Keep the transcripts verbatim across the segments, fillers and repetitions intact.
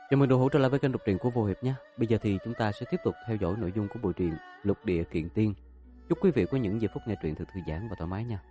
Chào mừng đồ hữu trở lại với kênh đọc truyện của Vô Hiệp nhé. Bây giờ thì chúng ta sẽ tiếp tục theo dõi nội dung của bộ truyện Lục Địa Kiện Tiên. Chúc quý vị có những giây phút nghe truyện thật thư giãn và thoải mái nha.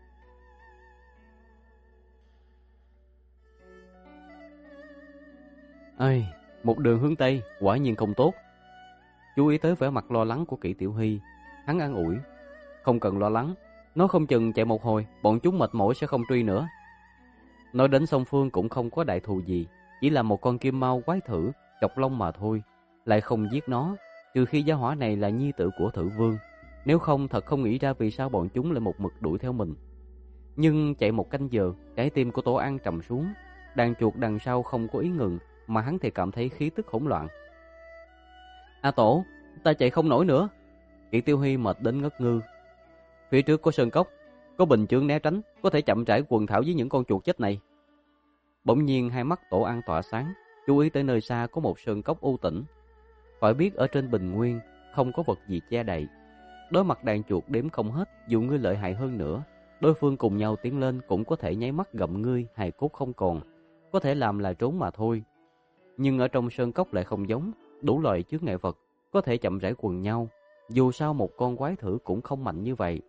Ây, một đường hướng Tây quả nhiên không tốt. Chú ý tới vẻ mặt lo lắng của Kỷ Tiểu Hy, hắn an ủi: "Không cần lo lắng, nó không chừng chạy một hồi, bọn chúng mệt mỏi sẽ không truy nữa." Nói đến song phương cũng không có đại thù gì, chỉ là một con kim mao quái thử chọc lông mà thôi, lại không giết nó, trừ khi gia hỏa này là nhi tử của Thử Vương, nếu không thật không nghĩ ra vì sao bọn chúng lại một mực đuổi theo mình. Nhưng chạy một canh giờ, trái tim của Tổ An trầm xuống, đàn chuột đằng sau không có ý ngừng, mà hắn thì cảm thấy khí tức hỗn loạn. "A Tổ, ta chạy không nổi nữa." Kỷ Tiêu Hy mệt đến ngất ngư. "Phía trước có sơn cốc, có bình chướng né tránh, có thể chậm rãi quần thảo với những con chuột chết này." Bỗng nhiên hai mắt Tổ An tỏa sáng, chú ý tới nơi xa có một sơn cốc u tĩnh. Phải biết ở trên bình nguyên không có vật gì che đậy. Đối mặt đàn chuột đếm không hết, dù ngươi lợi hại hơn nữa, đối phương cùng nhau tiến lên cũng có thể nháy mắt gặm ngươi, hài cốt không còn, có thể làm là trốn mà thôi. Nhưng ở trong sơn cốc lại không giống, đủ loại chướng ngại vật có thể chậm rãi quần nhau, dù sao một con quái thử cũng không mạnh như vậy.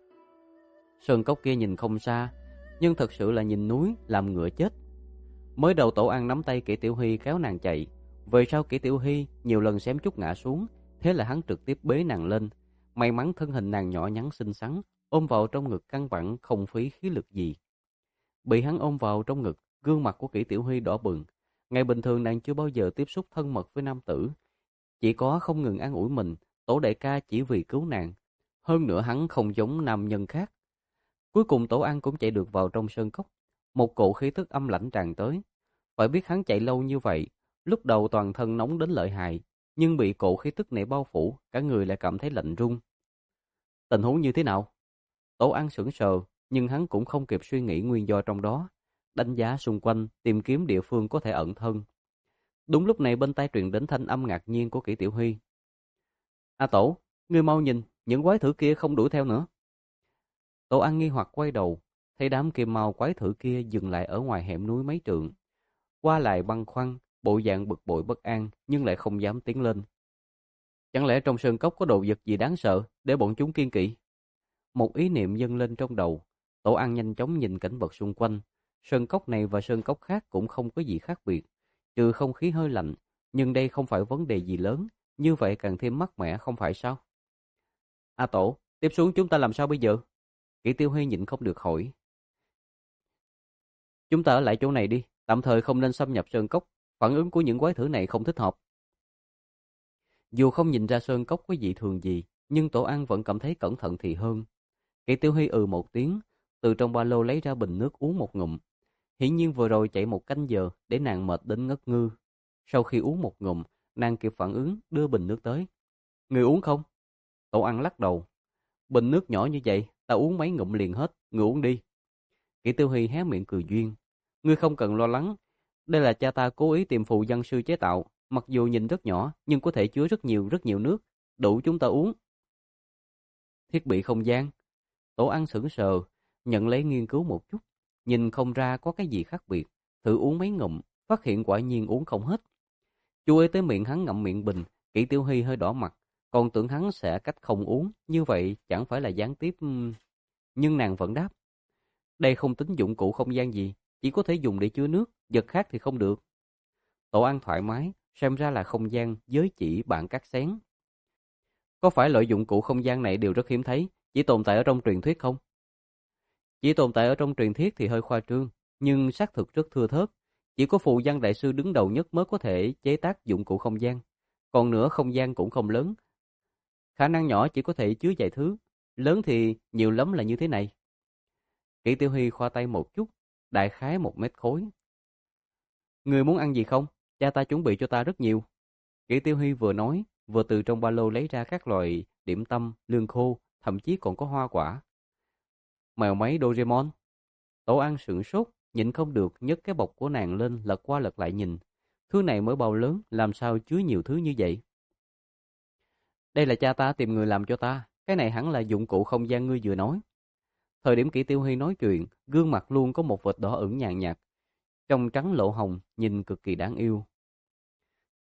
Sơn cốc kia nhìn không xa, nhưng thật sự là nhìn núi làm ngựa chết. Mới đầu Tổ An nắm tay Kỷ Tiểu Hy kéo nàng chạy, về sau Kỷ Tiểu Hy nhiều lần xém chút ngã xuống, thế là hắn trực tiếp bế nàng lên. May mắn thân hình nàng nhỏ nhắn xinh xắn, ôm vào trong ngực căn bản không phí khí lực gì. Bị hắn ôm vào trong ngực, gương mặt của Kỷ Tiểu Hy đỏ bừng. Ngày bình thường nàng chưa bao giờ tiếp xúc thân mật với nam tử, chỉ có không ngừng an ủi mình, Tổ đại ca chỉ vì cứu nàng. Hơn nữa hắn không giống nam nhân khác. Cuối cùng Tổ An cũng chạy được vào trong sơn cốc. Một cỗ khí tức âm lãnh tràn tới. Phải biết hắn chạy lâu như vậy, lúc đầu toàn thân nóng đến lợi hại, nhưng bị cỗ khí tức này bao phủ, cả người lại cảm thấy lạnh run. Tình huống như thế nào? Tổ An sững sờ, nhưng hắn cũng không kịp suy nghĩ nguyên do trong đó, đánh giá xung quanh, tìm kiếm địa phương có thể ẩn thân. Đúng lúc này bên tai truyền đến thanh âm ngạc nhiên của Kỷ Tiểu Huy. "A Tổ, ngươi mau nhìn, những quái thử kia không đuổi theo nữa." Tổ An nghi hoặc quay đầu, thấy đám kim mao quái thử kia dừng lại ở ngoài hẻm núi mấy trượng. Qua lại băn khoăn, bộ dạng bực bội bất an, nhưng lại không dám tiến lên. Chẳng lẽ trong sơn cốc có đồ vật gì đáng sợ để bọn chúng kiêng kỵ? Một ý niệm dâng lên trong đầu. Tổ An nhanh chóng nhìn cảnh vật xung quanh. Sơn cốc này và sơn cốc khác cũng không có gì khác biệt, trừ không khí hơi lạnh, nhưng đây không phải vấn đề gì lớn, như vậy càng thêm mát mẻ không phải sao? "A Tổ, tiếp xuống chúng ta làm sao bây giờ?" Kỷ Tiêu Huy nhịn không được hỏi. "Chúng ta ở lại chỗ này đi, tạm thời không nên xâm nhập sơn cốc, phản ứng của những quái thử này không thích hợp." Dù không nhìn ra sơn cốc có dị thường gì, nhưng Tổ An vẫn cảm thấy cẩn thận thì hơn. Kỷ Tiêu Huy ừ một tiếng, từ trong ba lô lấy ra bình nước uống một ngụm. Hiển nhiên vừa rồi chạy một canh giờ để nàng mệt đến ngất ngư. Sau khi uống một ngụm, nàng kịp phản ứng đưa bình nước tới. "Người uống không?" Tổ An lắc đầu. "Bình nước nhỏ như vậy, ta uống mấy ngụm liền hết, người uống đi." Kỷ Tiêu Huy hé miệng cười duyên. "Ngươi không cần lo lắng, đây là cha ta cố ý tìm phù văn sư chế tạo, mặc dù nhìn rất nhỏ nhưng có thể chứa rất nhiều rất nhiều nước, đủ chúng ta uống." Thiết bị không gian. Tổ Ăn sững sờ, nhận lấy nghiên cứu một chút, nhìn không ra có cái gì khác biệt, thử uống mấy ngụm, phát hiện quả nhiên uống không hết. Chú ý tới miệng hắn ngậm miệng bình, Kỷ Tiêu Hy hơi đỏ mặt, còn tưởng hắn sẽ cách không uống, như vậy chẳng phải là gián tiếp. Nhưng nàng vẫn đáp: "Đây không tính dụng cụ không gian gì, chỉ có thể dùng để chứa nước, vật khác thì không được." Tổ Ăn thoải mái, xem ra là không gian giới chỉ bạn cắt xén. "Có phải loại dụng cụ không gian này đều rất hiếm thấy, chỉ tồn tại ở trong truyền thuyết không?" Chỉ tồn tại ở trong truyền thuyết thì hơi khoa trương, nhưng xác thực rất thưa thớt. Chỉ có phù văn đại sư đứng đầu nhất mới có thể chế tác dụng cụ không gian. Còn nữa không gian cũng không lớn. Khả năng nhỏ chỉ có thể chứa vài thứ, lớn thì nhiều lắm là như thế này. Kỷ Tiêu Huy khoa tay một chút, đại khái một mét khối. "Người muốn ăn gì không? Cha ta chuẩn bị cho ta rất nhiều." Kỷ Tiêu Huy vừa nói, vừa từ trong ba lô lấy ra các loại điểm tâm, lương khô, thậm chí còn có hoa quả. "Mèo máy Doraemon." Tổ Ăn sửng sốt, nhịn không được nhấc cái bọc của nàng lên lật qua lật lại nhìn. Thứ này mới bao lớn, làm sao chứa nhiều thứ như vậy? "Đây là cha ta tìm người làm cho ta, cái này hẳn là dụng cụ không gian ngươi vừa nói." Thời điểm Kỷ Tiêu Huy nói chuyện, gương mặt luôn có một vệt đỏ ửng nhàn nhạt, trong trắng lộ hồng, nhìn cực kỳ đáng yêu.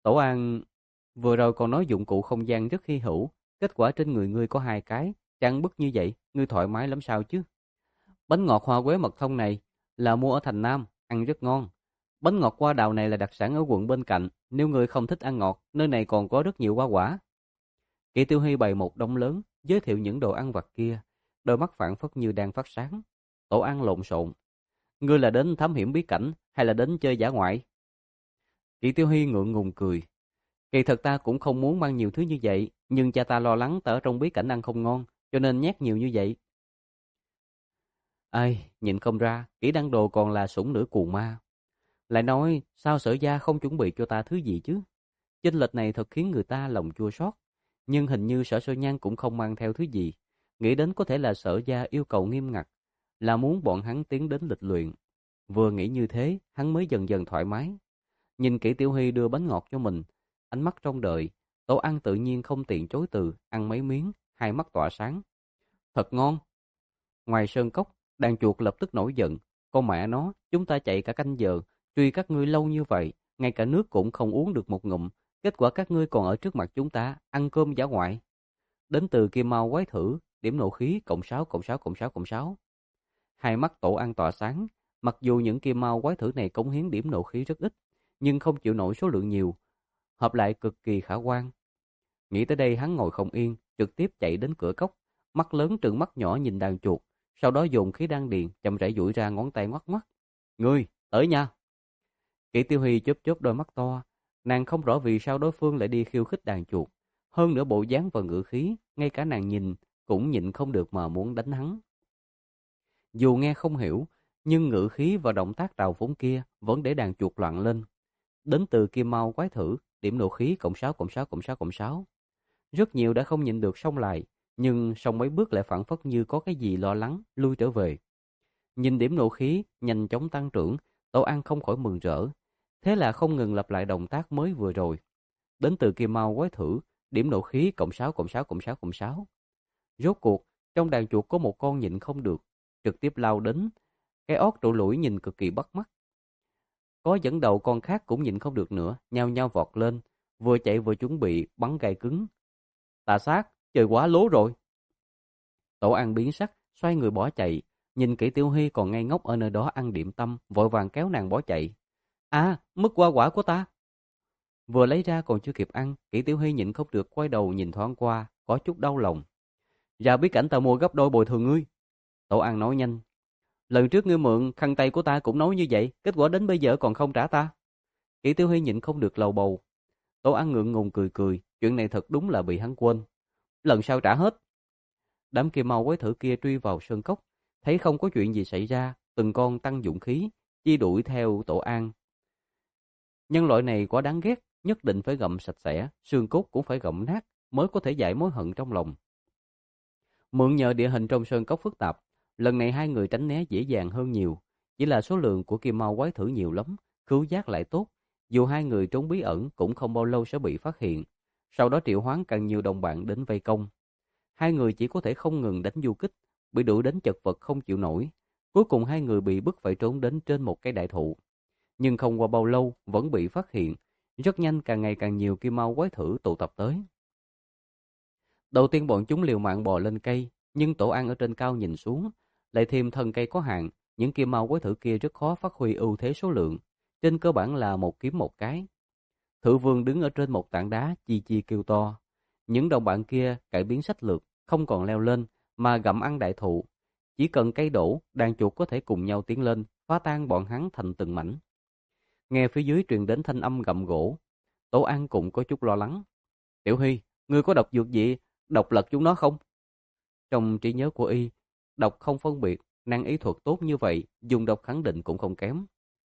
Tổ An, vừa rồi còn nói dụng cụ không gian rất hy hữu, kết quả trên người ngươi có hai cái, trang bức như vậy, ngươi thoải mái lắm sao chứ? Bánh ngọt hoa quế mật thông này là mua ở thành Nam, ăn rất ngon. Bánh ngọt hoa đào này là đặc sản ở quận bên cạnh, nếu ngươi không thích ăn ngọt, nơi này còn có rất nhiều hoa quả. Kỷ Tiêu Hy bày một đống lớn, giới thiệu những đồ ăn vặt kia, đôi mắt phảng phất như đang phát sáng. Tổ An lộn xộn. Ngươi là đến thám hiểm bí cảnh hay là đến chơi dã ngoại? Kỷ Tiêu Hy ngượng ngùng cười. Kỳ thật ta cũng không muốn mang nhiều thứ như vậy, nhưng cha ta lo lắng ta ở trong bí cảnh ăn không ngon, cho nên nhét nhiều như vậy. Ai, nhìn không ra, Kỷ Đăng Đồ còn là sủng nữ cuồng ma. Lại nói, sao Sở gia không chuẩn bị cho ta thứ gì chứ? Chênh lệch này thật khiến người ta lòng chua xót. Nhưng hình như Sở Sơ Nhan cũng không mang theo thứ gì. Nghĩ đến có thể là Sở gia yêu cầu nghiêm ngặt, là muốn bọn hắn tiến đến lịch luyện. Vừa nghĩ như thế, hắn mới dần dần thoải mái. Nhìn Kỷ Tiểu Hy đưa bánh ngọt cho mình, ánh mắt trong đợi, Tổ Ăn tự nhiên không tiện chối từ, ăn mấy miếng, hai mắt tỏa sáng. Thật ngon. Ngoài sơn cốc, đàn chuột lập tức nổi giận. Con mẹ nó, chúng ta chạy cả canh giờ, truy các ngươi lâu như vậy, ngay cả nước cũng không uống được một ngụm. Kết quả các ngươi còn ở trước mặt chúng ta, ăn cơm dã ngoại. Đến từ Kim Mao quái thử, điểm nộ khí, cộng sáu, cộng sáu, cộng sáu, cộng sáu. Hai mắt Tổ Ăn tỏa sáng, mặc dù những Kim Mao quái thử này cống hiến điểm nộ khí rất ít, nhưng không chịu nổi số lượng nhiều, hợp lại cực kỳ khả quan. Nghĩ tới đây hắn ngồi không yên, trực tiếp chạy đến cửa cốc, mắt lớn trừng mắt nhỏ nhìn đàn chuột, sau đó dùng khí đan điền chậm rãi duỗi ra ngón tay ngoắc ngoắc. Ngươi, tới nha. Kỷ Tiêu Hy chớp chớp đôi mắt to, nàng không rõ vì sao đối phương lại đi khiêu khích đàn chuột, hơn nữa bộ dáng và ngữ khí, ngay cả nàng nhìn cũng nhịn không được mà muốn đánh hắn. Dù nghe không hiểu, nhưng ngữ khí và động tác trào phúng kia vẫn để đàn chuột loạn lên. Đến từ Kim Mao quái thử, điểm nộ khí cộng sáu cộng sáu cộng sáu cộng sáu. Rất nhiều đã không nhịn được xông lại, nhưng xong mấy bước lại phản phất như có cái gì lo lắng, lui trở về. Nhìn điểm nộ khí nhanh chóng tăng trưởng, Tổ An không khỏi mừng rỡ. Thế là không ngừng lặp lại động tác mới vừa rồi. Đến từ Kim Mao quái thử, điểm nộ khí cộng sáu cộng sáu cộng sáu cộng sáu. Rốt cuộc, trong đàn chuột có một con nhịn không được, trực tiếp lao đến. Cái ót trụ lũi nhìn cực kỳ bắt mắt. Có dẫn đầu con khác cũng nhịn không được nữa, nhao nhao vọt lên, vừa chạy vừa chuẩn bị bắn gai cứng. Tà sát, trời quá lố rồi. Tổ An biến sắc, xoay người bỏ chạy, nhìn Kỷ Tiểu Hy còn ngây ngốc ở nơi đó ăn điểm tâm, vội vàng kéo nàng bỏ chạy. À, mất hoa quả của ta. Vừa lấy ra còn chưa kịp ăn, Kỷ Tiểu Hy nhịn không được quay đầu nhìn thoáng qua, có chút đau lòng. Ra biết cảnh ta mua gấp đôi bồi thường ngươi. Tổ An nói nhanh. Lần trước ngươi mượn khăn tay của ta cũng nói như vậy, kết quả đến bây giờ còn không trả ta. Kỷ Tiểu Hy nhịn không được lầu bầu. Tổ An ngượng ngùng cười cười, chuyện này thật đúng là bị hắn quên. Lần sau trả hết. Đám Kim Mao quái thử kia truy vào sơn cốc, thấy không có chuyện gì xảy ra, từng con tăng dũng khí, chi đuổi theo Tổ An. Nhân loại này quá đáng ghét, nhất định phải gặm sạch sẽ, xương cốt cũng phải gặm nát, mới có thể giải mối hận trong lòng. Mượn nhờ địa hình trong sơn cốc phức tạp, lần này hai người tránh né dễ dàng hơn nhiều. Chỉ là số lượng của Kim Mao quái thử nhiều lắm, khứu giác lại tốt. Dù hai người trốn bí ẩn cũng không bao lâu sẽ bị phát hiện. Sau đó triệu hoán càng nhiều đồng bạn đến vây công. Hai người chỉ có thể không ngừng đánh du kích, bị đuổi đến chật vật không chịu nổi. Cuối cùng hai người bị bức phải trốn đến trên một cái đại thụ. Nhưng không qua bao lâu vẫn bị phát hiện. Rất nhanh càng ngày càng nhiều Kim Mao quái thử tụ tập tới. Đầu tiên bọn chúng liều mạng bò lên cây, nhưng Tổ An ở trên cao nhìn xuống, lại thêm thân cây có hạn, những Kim Mao quái thử kia rất khó phát huy ưu thế số lượng, trên cơ bản là một kiếm một cái. Thử Vương đứng ở trên một tảng đá chi chi kêu to. Những đồng bạn kia cải biến sách lược, không còn leo lên mà gặm ăn đại thụ. Chỉ cần cây đổ, đàn chuột có thể cùng nhau tiến lên, phá tan bọn hắn thành từng mảnh. Nghe phía dưới truyền đến thanh âm gặm gỗ, Tổ An cũng có chút lo lắng. Tiểu Hy, ngươi có độc dược gì, độc lật chúng nó không? Trong trí nhớ của y, độc không phân biệt, năng ý thuật tốt như vậy, dùng độc khẳng định cũng không kém.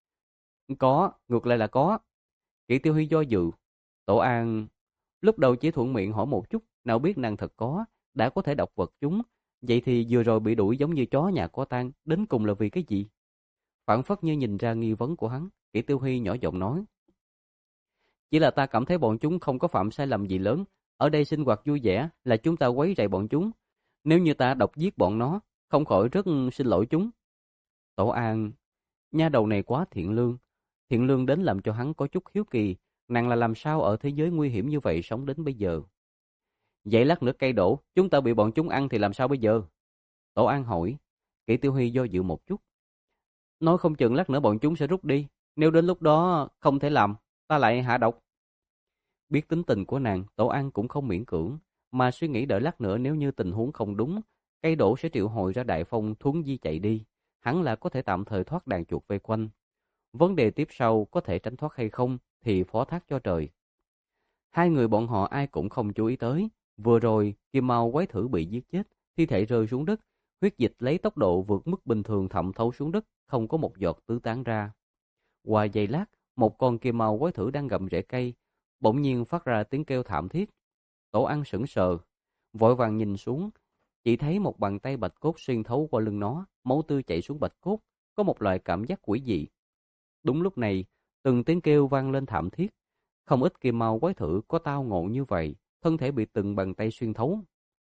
Có, ngược lại là có. Kỷ Tiêu Hy do dự. Tổ An lúc đầu chỉ thuận miệng hỏi một chút, nào biết nàng thật có, đã có thể độc vật chúng. Vậy thì vừa rồi bị đuổi giống như chó nhà có tang, đến cùng là vì cái gì? Phản phất như nhìn ra nghi vấn của hắn, Kỷ Tiêu Hy nhỏ giọng nói. Chỉ là ta cảm thấy bọn chúng không có phạm sai lầm gì lớn, ở đây sinh hoạt vui vẻ là chúng ta quấy rầy bọn chúng. Nếu như ta độc giết bọn nó, không khỏi rất xin lỗi chúng. Tổ An, nha đầu này quá thiện lương, thiện lương đến làm cho hắn có chút hiếu kỳ, nàng là làm sao ở thế giới nguy hiểm như vậy sống đến bây giờ. Vậy lát nữa cây đổ, chúng ta bị bọn chúng ăn thì làm sao bây giờ? Tổ An hỏi. Kỷ Tiểu Huy do dự một chút. Nói không chừng lát nữa bọn chúng sẽ rút đi. Nếu đến lúc đó không thể làm, ta lại hạ độc. Biết tính tình của nàng, Tổ An cũng không miễn cưỡng, mà suy nghĩ đợi lát nữa nếu như tình huống không đúng, cây đổ sẽ triệu hồi ra đại phong thuấn di chạy đi, hắn là có thể tạm thời thoát đàn chuột vây quanh. Vấn đề tiếp sau có thể tránh thoát hay không thì phó thác cho trời. Hai người bọn họ ai cũng không chú ý tới, vừa rồi Kim Mao quái thử bị giết chết, thi thể rơi xuống đất, huyết dịch lấy tốc độ vượt mức bình thường thẩm thấu xuống đất, không có một giọt tứ tán ra. Qua giây lát, một con Kim Mao quái thử đang gặm rễ cây, bỗng nhiên phát ra tiếng kêu thảm thiết. Tổ Ăn sững sờ, vội vàng nhìn xuống, chỉ thấy một bàn tay bạch cốt xuyên thấu qua lưng nó, máu tươi chảy xuống bạch cốt, có một loại cảm giác quỷ dị. Đúng lúc này, từng tiếng kêu vang lên thảm thiết. Không ít Kim Mao quái thử có tao ngộ như vậy, thân thể bị từng bàn tay xuyên thấu.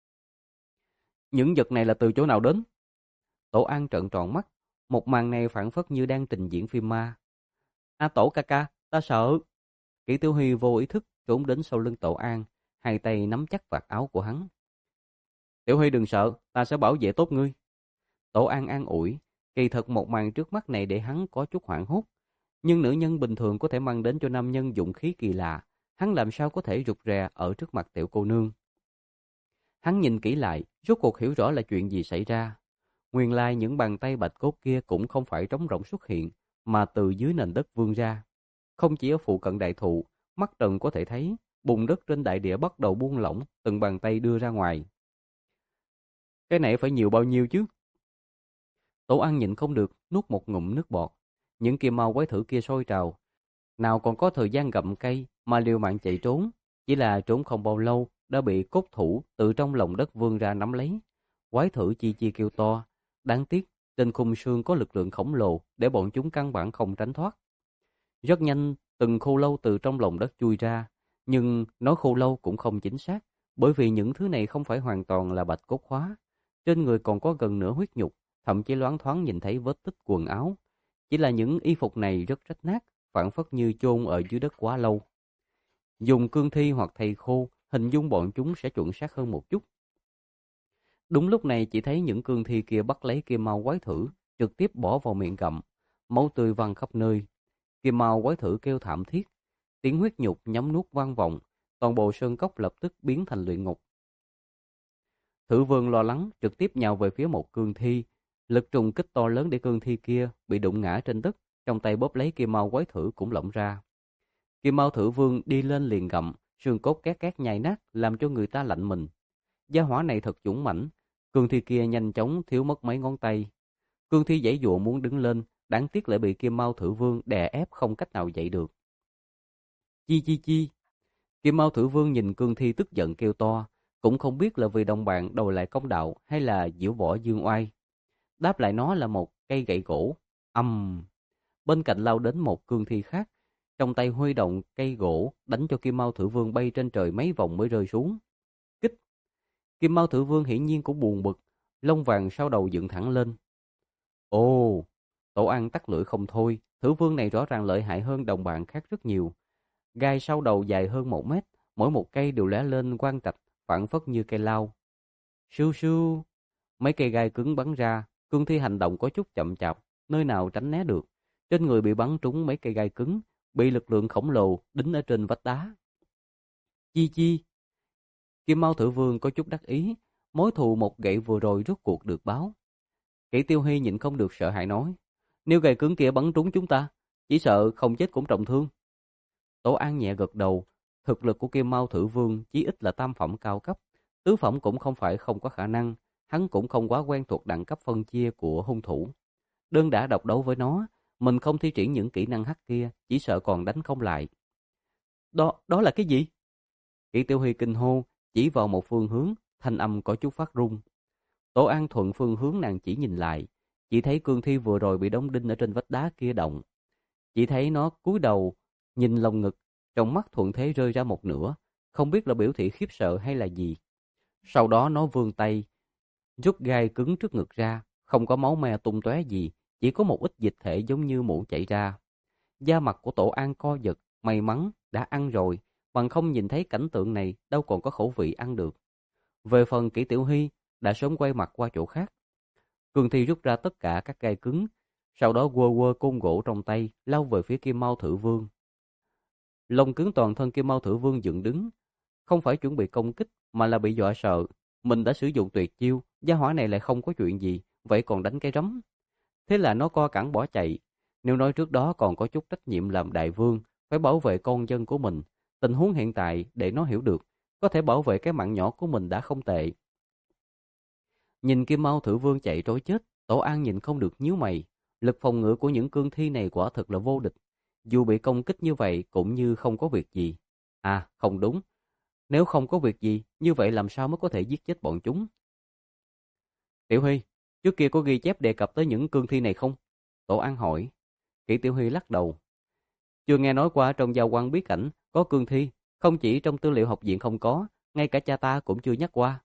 Những vật này là từ chỗ nào đến? Tổ An trợn tròn mắt, một màn này phảng phất như đang trình diễn phim ma. A Tổ ca ca, ta sợ. Kỷ Tiểu Huy vô ý thức trốn đến sau lưng Tổ An, hai tay nắm chắc vạt áo của hắn. Tiểu Huy đừng sợ, ta sẽ bảo vệ tốt ngươi. Tổ An an ủi, kỳ thật một màn trước mắt này để hắn có chút hoảng hốt. Nhưng nữ nhân bình thường có thể mang đến cho nam nhân dụng khí kỳ lạ, hắn làm sao có thể rụt rè ở trước mặt tiểu cô nương. Hắn nhìn kỹ lại, rốt cuộc hiểu rõ là chuyện gì xảy ra. Nguyên lai những bàn tay bạch cốt kia cũng không phải trống rỗng xuất hiện, mà từ dưới nền đất vươn ra. Không chỉ ở phụ cận đại thụ, mắt Trần có thể thấy, bùn đất trên đại địa bắt đầu buông lỏng, từng bàn tay đưa ra ngoài. Cái này phải nhiều bao nhiêu chứ? Tổ Ăn nhịn không được, nuốt một ngụm nước bọt. Những Kim Mao quái thử kia sôi trào, nào còn có thời gian gặm cây mà liều mạng chạy trốn, chỉ là trốn không bao lâu đã bị cốt thủ từ trong lòng đất vươn ra nắm lấy. Quái thử chi chi kêu to, đáng tiếc trên khung xương có lực lượng khổng lồ để bọn chúng căn bản không tránh thoát. Rất nhanh, từng khô lâu từ trong lòng đất chui ra, nhưng nói khô lâu cũng không chính xác, bởi vì những thứ này không phải hoàn toàn là bạch cốt hóa. Trên người còn có gần nửa huyết nhục, thậm chí loáng thoáng nhìn thấy vết tích quần áo. Chỉ là những y phục này rất rách nát, phảng phất như chôn ở dưới đất quá lâu. Dùng cương thi hoặc thây khô, hình dung bọn chúng sẽ chuẩn xác hơn một chút. Đúng lúc này chỉ thấy những cương thi kia bắt lấy Kim Mao quái thử, trực tiếp bỏ vào miệng gặm, máu tươi văng khắp nơi. Kim Mao quái thử kêu thảm thiết, tiếng huyết nhục nhấm nuốt vang vọng, toàn bộ sơn cốc lập tức biến thành luyện ngục. Thử Vương lo lắng trực tiếp nhào về phía một cương thi, lực trùng kích to lớn để cương thi kia bị đụng ngã trên đất, trong tay bóp lấy Kim Mao quái thử cũng lỏng ra. Kim Mao Thử Vương đi lên liền gặm, xương cốt két két nhai nát, làm cho người ta lạnh mình. Gia hỏa này thật dũng mãnh, cương thi kia nhanh chóng thiếu mất mấy ngón tay. Cương thi giãy giụa muốn đứng lên, đáng tiếc lại bị Kim Mao Thử Vương đè ép không cách nào dậy được. Chi chi chi. Kim Mao Thử Vương nhìn cương thi tức giận kêu to, cũng không biết là vì đồng bạn đòi lại công đạo hay là diễu võ dương oai. Đáp lại nó là một cây gậy gỗ. Âm. Um. Bên cạnh lao đến một cương thi khác, trong tay huy động cây gỗ đánh cho Kim Mao Thử Vương bay trên trời mấy vòng mới rơi xuống. Kích. Kim Mao Thử Vương hiển nhiên cũng buồn bực, lông vàng sau đầu dựng thẳng lên. Ồ, Tổ Ăn tắt lưỡi không thôi, Thử Vương này rõ ràng lợi hại hơn đồng bạn khác rất nhiều. Gai sau đầu dài hơn một mét, mỗi một cây đều lóe lên quang trạch, phảng phất như cây lao. Sưu sưu, mấy cây gai cứng bắn ra, cương thi hành động có chút chậm chạp, nơi nào tránh né được. Trên người bị bắn trúng mấy cây gai cứng, bị lực lượng khổng lồ đính ở trên vách đá. Chi chi. Kim Mao Thử Vương có chút đắc ý, mối thù một gậy vừa rồi rốt cuộc được báo. Kỷ Tiêu Hy nhịn không được sợ hãi nói, nếu gai cứng kia bắn trúng chúng ta, chỉ sợ không chết cũng trọng thương. Tổ An nhẹ gật đầu, thực lực của Kim Mao Thử Vương chí ít là tam phẩm cao cấp, tứ phẩm cũng không phải không có khả năng, hắn cũng không quá quen thuộc đẳng cấp phân chia của hung thủ. Đơn đã độc đấu với nó, mình không thi triển những kỹ năng hắc kia, chỉ sợ còn đánh không lại. Đó, đó là cái gì? Kỷ Tiêu Huy kinh hô, chỉ vào một phương hướng, thanh âm có chút phát run. Tổ An thuận phương hướng nàng chỉ nhìn lại, chỉ thấy cương thi vừa rồi bị đóng đinh ở trên vách đá kia động. Chỉ thấy nó cúi đầu, nhìn lồng ngực, trong mắt thuận thế rơi ra một nửa, không biết là biểu thị khiếp sợ hay là gì. Sau đó nó vươn tay, rút gai cứng trước ngực ra, không có máu me tung tóe gì, chỉ có một ít dịch thể giống như mũ chảy ra. Da mặt của Tổ An co giật, may mắn đã ăn rồi, bằng không nhìn thấy cảnh tượng này đâu còn có khẩu vị ăn được. Về phần Kỷ Tiểu Hy đã sớm quay mặt qua chỗ khác. Cương Thi rút ra tất cả các gai cứng, sau đó quơ quơ côn gỗ trong tay lao về phía Kim Mao Thử Vương. Lông cứng toàn thân Kim Mao Thử Vương dựng đứng, không phải chuẩn bị công kích mà là bị dọa sợ. Mình đã sử dụng tuyệt chiêu, gia hỏa này lại không có chuyện gì, vậy còn đánh cái rắm. Thế là nó co cẳng bỏ chạy. Nếu nói trước đó còn có chút trách nhiệm làm đại vương, phải bảo vệ con dân của mình, tình huống hiện tại để nó hiểu được, có thể bảo vệ cái mạng nhỏ của mình đã không tệ. Nhìn Kim Mao Thử Vương chạy trối chết, Tổ An nhìn không được nhíu mày. Lực phòng ngự của những cương thi này quả thực là vô địch. Dù bị công kích như vậy cũng như không có việc gì. À, không đúng. Nếu không có việc gì, như vậy làm sao mới có thể giết chết bọn chúng? Tiểu Huy, trước kia có ghi chép đề cập tới những cương thi này không? Tổ An hỏi. Kỷ Tiểu Huy lắc đầu. Chưa nghe nói qua trong giao quan bí cảnh có cương thi, không chỉ trong tư liệu học viện không có, ngay cả cha ta cũng chưa nhắc qua.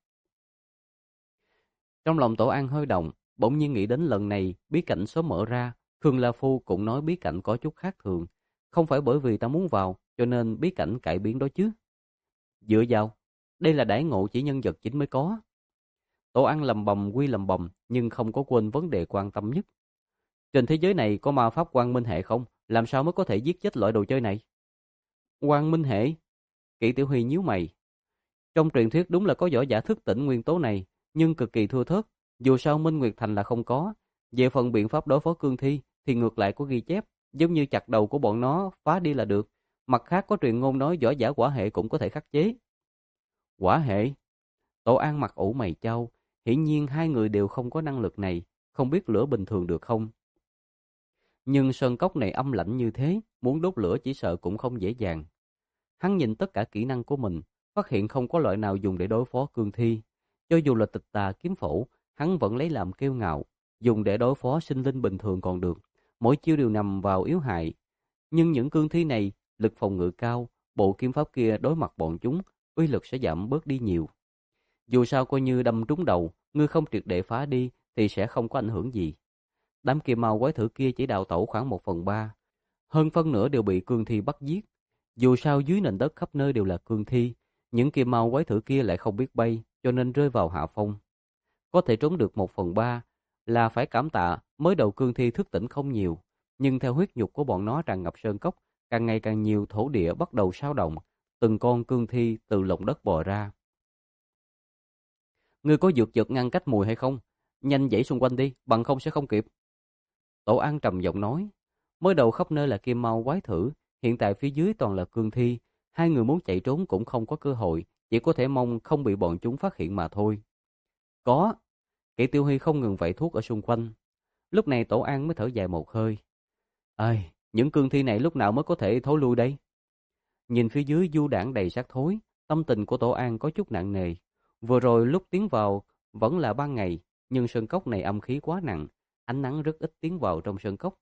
Trong lòng Tổ An hơi động, bỗng nhiên nghĩ đến lần này bí cảnh số mở ra, Khương La Phu cũng nói bí cảnh có chút khác thường, không phải bởi vì ta muốn vào cho nên bí cảnh cải biến đó chứ. Dựa vào, đây là đãi ngộ chỉ nhân vật chính mới có. Tổ An lầm bầm quy lầm bầm nhưng không có quên vấn đề quan tâm nhất. Trên thế giới này có ma pháp quang minh hệ không? Làm sao mới có thể giết chết loại đồ chơi này? Quang minh hệ? Kỷ Tiểu Huy nhíu mày. Trong truyền thuyết đúng là có võ giả thức tỉnh nguyên tố này, nhưng cực kỳ thưa thớt. Dù sao Minh Nguyệt Thành là không có. Về phần biện pháp đối phó cương thi thì ngược lại có ghi chép, giống như chặt đầu của bọn nó phá đi là được. Mặt khác có truyền ngôn nói võ giả hỏa hệ cũng có thể khắc chế. Hỏa hệ? Tổ An mặt ủ mày chau. Hiển nhiên hai người đều không có năng lực này, không biết lửa bình thường được không. Nhưng sơn cốc này âm lạnh như thế, muốn đốt lửa chỉ sợ cũng không dễ dàng. Hắn nhìn tất cả kỹ năng của mình, phát hiện không có loại nào dùng để đối phó cương thi. Cho dù là tịch tà kiếm phổ, hắn vẫn lấy làm kiêu ngạo, dùng để đối phó sinh linh bình thường còn được, mỗi chiêu đều nằm vào yếu hại. Nhưng những cương thi này, lực phòng ngự cao, bộ kiếm pháp kia đối mặt bọn chúng, uy lực sẽ giảm bớt đi nhiều. Dù sao coi như đâm trúng đầu, ngươi không triệt để phá đi thì sẽ không có ảnh hưởng gì. Đám Kim Mao quái thử kia chỉ đào tẩu khoảng một phần ba, hơn phân nửa đều bị cương thi bắt giết. Dù sao dưới nền đất khắp nơi đều là cương thi, những Kim Mao quái thử kia lại không biết bay, cho nên rơi vào hạ phong. Có thể trốn được một phần ba là phải cảm tạ mới đầu cương thi thức tỉnh không nhiều, nhưng theo huyết nhục của bọn nó tràn ngập sơn cốc, càng ngày càng nhiều thổ địa bắt đầu xao động, từng con cương thi từ lòng đất bò ra. Ngươi có dược vật ngăn cách mùi hay không? Nhanh dãy xung quanh đi, bằng không sẽ không kịp. Tổ An trầm giọng nói. Mới đầu khắp nơi là Kim Mao quái thử, hiện tại phía dưới toàn là cương thi. Hai người muốn chạy trốn cũng không có cơ hội, chỉ có thể mong không bị bọn chúng phát hiện mà thôi. Có. Kỷ Tiểu Huy không ngừng vẩy thuốc ở xung quanh. Lúc này Tổ An mới thở dài một hơi. Ây, những cương thi này lúc nào mới có thể thối lui đây? Nhìn phía dưới du đảng đầy xác thối, tâm tình của Tổ An có chút nặng nề. Vừa rồi lúc tiến vào vẫn là ban ngày, nhưng sơn cốc này âm khí quá nặng, ánh nắng rất ít tiến vào trong sơn cốc.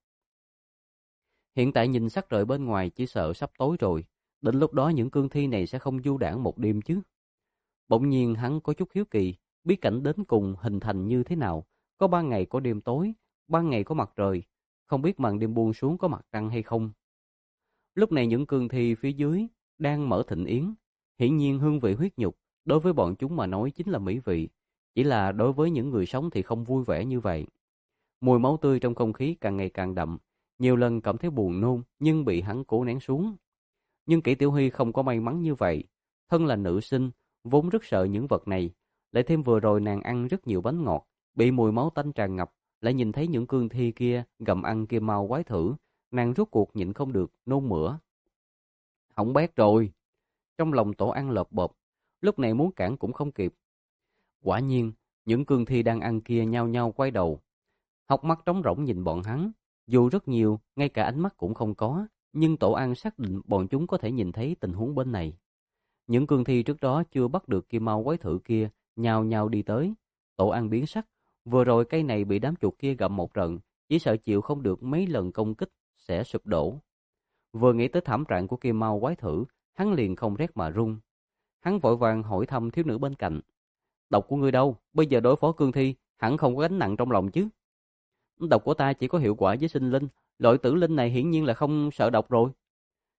Hiện tại nhìn sắc trời bên ngoài chỉ sợ sắp tối rồi, đến lúc đó những cương thi này sẽ không du đảng một đêm chứ. Bỗng nhiên hắn có chút hiếu kỳ, bí cảnh đến cùng hình thành như thế nào, có ban ngày có đêm tối, ban ngày có mặt trời, không biết màn đêm buông xuống có mặt trăng hay không. Lúc này những cương thi phía dưới đang mở thịnh yến, hiển nhiên hương vị huyết nhục đối với bọn chúng mà nói chính là mỹ vị, chỉ là đối với những người sống thì không vui vẻ như vậy. Mùi máu tươi trong không khí càng ngày càng đậm, nhiều lần cảm thấy buồn nôn nhưng bị hắn cố nén xuống. Nhưng Kỷ Tiểu Huy không có may mắn như vậy, thân là nữ sinh, vốn rất sợ những vật này, lại thêm vừa rồi nàng ăn rất nhiều bánh ngọt, bị mùi máu tanh tràn ngập, lại nhìn thấy những cương thi kia gặm ăn Kim Mao quái thử, nàng rốt cuộc nhịn không được, nôn mửa. Hỏng bét rồi! Trong lòng Tổ An lợp bợp, lúc này muốn cản cũng không kịp. Quả nhiên, những cương thi đang ăn kia nhao nhao quay đầu. Học mắt trống rỗng nhìn bọn hắn, dù rất nhiều, ngay cả ánh mắt cũng không có, nhưng Tổ An xác định bọn chúng có thể nhìn thấy tình huống bên này. Những cương thi trước đó chưa bắt được Kim Mao quái thử kia, nhao nhao đi tới. Tổ An biến sắc, vừa rồi cây này bị đám chuột kia gặm một trận, chỉ sợ chịu không được mấy lần công kích, sẽ sụp đổ. Vừa nghĩ tới thảm trạng của Kim Mao quái thử, hắn liền không rét mà run. Hắn vội vàng hỏi thăm thiếu nữ bên cạnh. Độc của ngươi đâu? Bây giờ đối phó cương thi, hẳn không có gánh nặng trong lòng chứ? Độc của ta chỉ có hiệu quả với sinh linh, loại tử linh này hiển nhiên là không sợ độc rồi.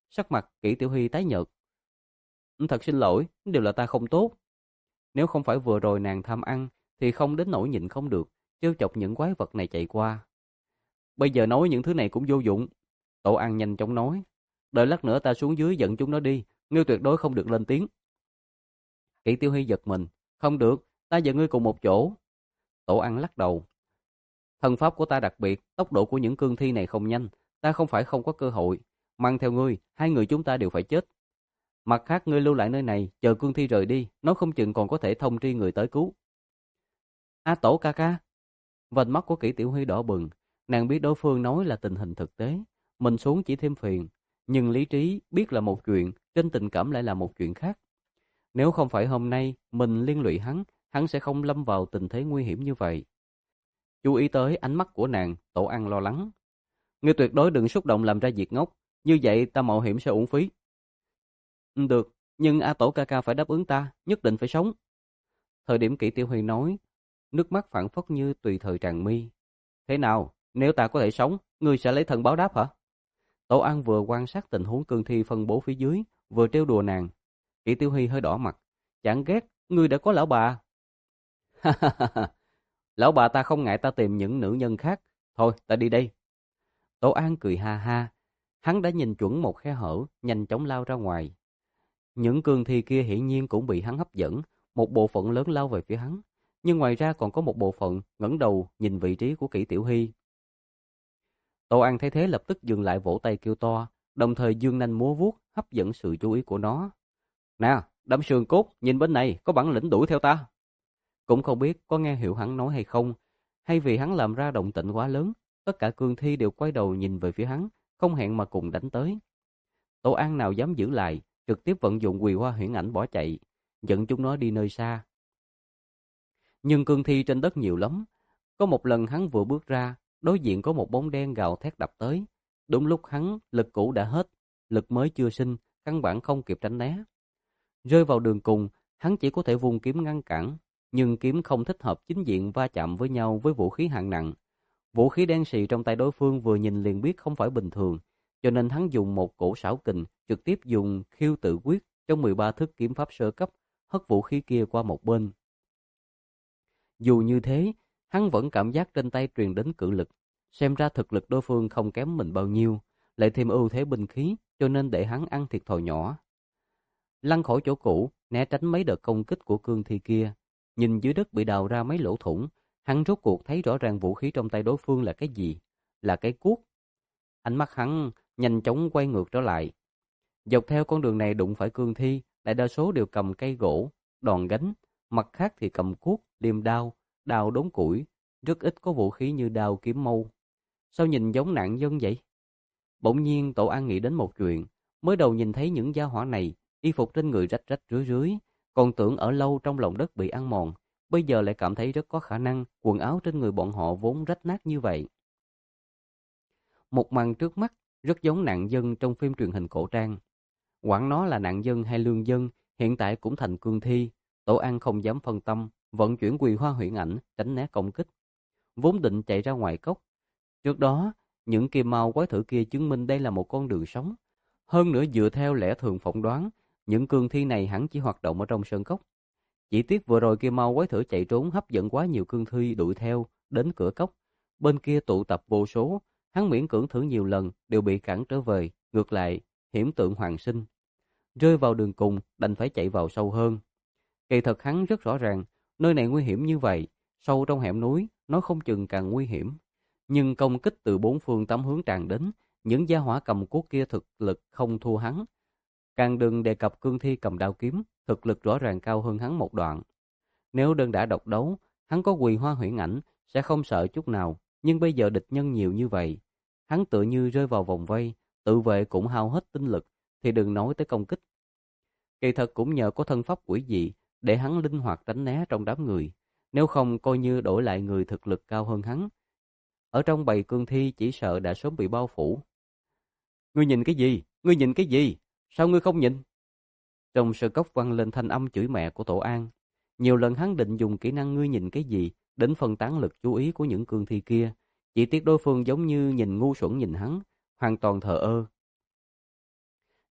Sắc mặt Kỷ Tiểu Hy tái nhợt. Thật xin lỗi, đều là ta không tốt. Nếu không phải vừa rồi nàng tham ăn, thì không đến nỗi nhịn không được, trêu chọc những quái vật này chạy qua. Bây giờ nói những thứ này cũng vô dụng. Tổ ăn nhanh chóng nói. Đợi lát nữa ta xuống dưới dẫn chúng nó đi, ngươi tuyệt đối không được lên tiếng. Kỷ Tiểu Hy giật mình. Không được, ta và ngươi cùng một chỗ. Tổ ăn lắc đầu. Thân pháp của ta đặc biệt, tốc độ của những cương thi này không nhanh, ta không phải không có cơ hội. Mang theo ngươi, hai người chúng ta đều phải chết. Mặt khác ngươi lưu lại nơi này, chờ cương thi rời đi, nó không chừng còn có thể thông tri người tới cứu. A Tổ ca ca. Vành mắt của Kỷ Tiểu Huy đỏ bừng, nàng biết đối phương nói là tình hình thực tế, mình xuống chỉ thêm phiền, nhưng lý trí biết là một chuyện, trên tình cảm lại là một chuyện khác. Nếu không phải hôm nay mình liên lụy hắn, hắn sẽ không lâm vào tình thế nguy hiểm như vậy. Chú ý tới ánh mắt của nàng, Tổ ăn lo lắng. Ngươi tuyệt đối đừng xúc động làm ra việc ngốc, như vậy ta mạo hiểm sẽ uổng phí. Được, nhưng A Tổ ca ca phải đáp ứng ta, nhất định phải sống. Thời điểm Kỷ Tiểu Huy nói, nước mắt phảng phất như tùy thời tràn mi. Thế nào, nếu ta có thể sống, ngươi sẽ lấy thân báo đáp hả? Tổ An vừa quan sát tình huống cương thi phân bố phía dưới, vừa trêu đùa nàng. Kỷ Tiểu Huy hơi đỏ mặt, chẳng ghét, ngươi đã có lão bà. Lão bà ta không ngại ta tìm những nữ nhân khác, thôi ta đi đây. Tổ An cười ha ha, hắn đã nhìn chuẩn một khe hở, nhanh chóng lao ra ngoài. Những cương thi kia hiển nhiên cũng bị hắn hấp dẫn, một bộ phận lớn lao về phía hắn, nhưng ngoài ra còn có một bộ phận ngẩng đầu nhìn vị trí của Kỷ Tiểu Hy. Tô An thấy thế lập tức dừng lại vỗ tay kêu to, đồng thời dương nanh múa vuốt hấp dẫn sự chú ý của nó. Nè, đám xương cốt, nhìn bên này, có bản lĩnh đuổi theo ta. Cũng không biết có nghe hiểu hắn nói hay không, hay vì hắn làm ra động tĩnh quá lớn, tất cả cương thi đều quay đầu nhìn về phía hắn, không hẹn mà cùng đánh tới. Tô An nào dám giữ lại, trực tiếp vận dụng Quỳ Hoa Huyễn Ảnh bỏ chạy, dẫn chúng nó đi nơi xa. Nhưng cương thi trên đất nhiều lắm, có một lần hắn vừa bước ra, đối diện có một bóng đen gào thét đập tới. Đúng lúc hắn lực cũ đã hết, lực mới chưa sinh, căn bản không kịp tránh né. Rơi vào đường cùng, hắn chỉ có thể vung kiếm ngăn cản, nhưng kiếm không thích hợp chính diện va chạm với nhau với vũ khí hạng nặng. Vũ khí đen xì trong tay đối phương vừa nhìn liền biết không phải bình thường, cho nên hắn dùng một cổ xảo kình, trực tiếp dùng khiêu tự quyết trong mười ba thức kiếm pháp sơ cấp, hất vũ khí kia qua một bên. Dù như thế, hắn vẫn cảm giác trên tay truyền đến cự lực, xem ra thực lực đối phương không kém mình bao nhiêu, lại thêm ưu thế binh khí, cho nên để hắn ăn thiệt thòi nhỏ. Lăn khỏi chỗ cũ, né tránh mấy đợt công kích của cương thi kia, nhìn dưới đất bị đào ra mấy lỗ thủng, hắn rốt cuộc thấy rõ ràng vũ khí trong tay đối phương là cái gì, là cái cuốc. Ánh mắt hắn nhanh chóng quay ngược trở lại. Dọc theo con đường này đụng phải cương thi, đại đa số đều cầm cây gỗ, đòn gánh, mặt khác thì cầm cuốc, liềm đao, đào đốn củi, rất ít có vũ khí như đao kiếm mâu. Sao nhìn giống nạn dân vậy? Bỗng nhiên Tổ An nghĩ đến một chuyện, mới đầu nhìn thấy những gia hỏa này, y phục trên người rách rách rưới rưới, còn tưởng ở lâu trong lòng đất bị ăn mòn, bây giờ lại cảm thấy rất có khả năng quần áo trên người bọn họ vốn rách nát như vậy. Một màn trước mắt rất giống nạn dân trong phim truyền hình cổ trang. Quản nó là nạn dân hay lương dân, hiện tại cũng thành cương thi. Tổ An không dám phân tâm, vận chuyển Quỳ Hoa Huyễn Ảnh tránh né công kích, vốn định chạy ra ngoài cốc. Trước đó, những kim mao quái thử kia chứng minh đây là một con đường sống. Hơn nữa dựa theo lẽ thường phỏng đoán, những cương thi này hẳn chỉ hoạt động ở trong sơn cốc. Chỉ tiếc vừa rồi kim mao quái thử chạy trốn hấp dẫn quá nhiều cương thi đuổi theo đến cửa cốc. Bên kia tụ tập vô số, hắn miễn cưỡng thử nhiều lần đều bị cản trở về, ngược lại hiểm tượng hoàn sinh. Rơi vào đường cùng đành phải chạy vào sâu hơn. Kỳ thật hắn rất rõ ràng, nơi này nguy hiểm như vậy, sâu trong hẻm núi, nó không chừng càng nguy hiểm. Nhưng công kích từ bốn phương tám hướng tràn đến, những gia hỏa cầm cuốc kia thực lực không thua hắn. Càng đừng đề cập cương thi cầm đao kiếm, thực lực rõ ràng cao hơn hắn một đoạn. Nếu đơn đã độc đấu, hắn có Quỳ Hoa Huyễn Ảnh, sẽ không sợ chút nào, nhưng bây giờ địch nhân nhiều như vậy. Hắn tựa như rơi vào vòng vây, tự vệ cũng hao hết tinh lực, thì đừng nói tới công kích. Kỳ thật cũng nhờ có thân pháp quỷ dị, để hắn linh hoạt tránh né trong đám người, nếu không coi như đổi lại người thực lực cao hơn hắn. Ở trong bầy cương thi chỉ sợ đã sớm bị bao phủ. Ngươi nhìn cái gì? Ngươi nhìn cái gì? Sao ngươi không nhìn? Trong sơ cốc vang lên thanh âm chửi mẹ của Tổ An. Nhiều lần hắn định dùng kỹ năng ngươi nhìn cái gì đến phân tán lực chú ý của những cương thi kia, chỉ tiếc đối phương giống như nhìn ngu xuẩn nhìn hắn, hoàn toàn thờ ơ.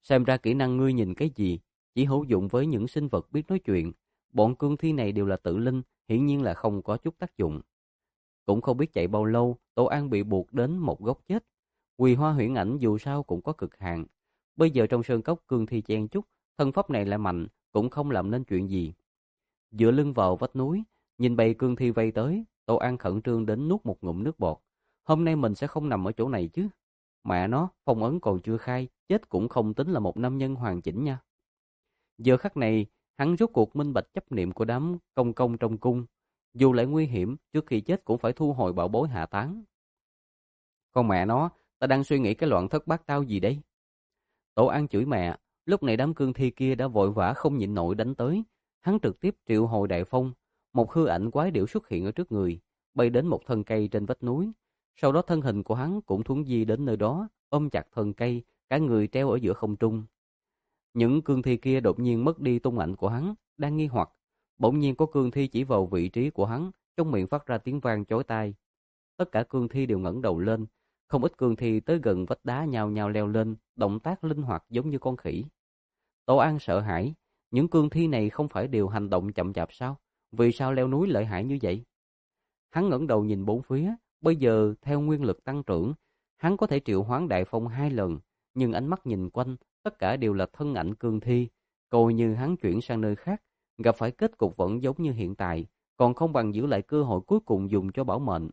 Xem ra kỹ năng ngươi nhìn cái gì chỉ hữu dụng với những sinh vật biết nói chuyện. Bọn cương thi này đều là tự linh, hiển nhiên là không có chút tác dụng. Cũng không biết chạy bao lâu, Tổ An bị buộc đến một góc chết. Quỳ hoa huyễn ảnh dù sao cũng có cực hạn. Bây giờ trong sơn cốc cương thi chen chúc, thân pháp này lại mạnh, cũng không làm nên chuyện gì. Dựa lưng vào vách núi, nhìn bầy cương thi vây tới, Tổ An khẩn trương đến nuốt một ngụm nước bọt. Hôm nay mình sẽ không nằm ở chỗ này chứ. Mẹ nó, phong ấn còn chưa khai, chết cũng không tính là một nam nhân hoàn chỉnh nha. Giờ khắc này, hắn rốt cuộc minh bạch chấp niệm của đám công công trong cung. Dù lại nguy hiểm, trước khi chết cũng phải thu hồi bảo bối hạ táng. Con mẹ nó, ta đang suy nghĩ cái loạn thất bát tao gì đấy? Tổ An chửi mẹ, lúc này đám cương thi kia đã vội vã không nhịn nổi đánh tới. Hắn trực tiếp triệu hồi đại phong, một hư ảnh quái điểu xuất hiện ở trước người, bay đến một thân cây trên vách núi. Sau đó thân hình của hắn cũng thuấn di đến nơi đó, ôm chặt thân cây, cả người treo ở giữa không trung. Những cương thi kia đột nhiên mất đi tung ảnh của hắn, đang nghi hoặc. Bỗng nhiên có cương thi chỉ vào vị trí của hắn, trong miệng phát ra tiếng vang chói tai. Tất cả cương thi đều ngẩng đầu lên, không ít cương thi tới gần vách đá nhào nhào leo lên, động tác linh hoạt giống như con khỉ. Tổ An sợ hãi, những cương thi này không phải đều hành động chậm chạp sao? Vì sao leo núi lợi hại như vậy? Hắn ngẩng đầu nhìn bốn phía, bây giờ theo nguyên lực tăng trưởng, hắn có thể triệu hoán đại phong hai lần, nhưng ánh mắt nhìn quanh, tất cả đều là thân ảnh cương thi, coi như hắn chuyển sang nơi khác, gặp phải kết cục vẫn giống như hiện tại, còn không bằng giữ lại cơ hội cuối cùng dùng cho bảo mệnh.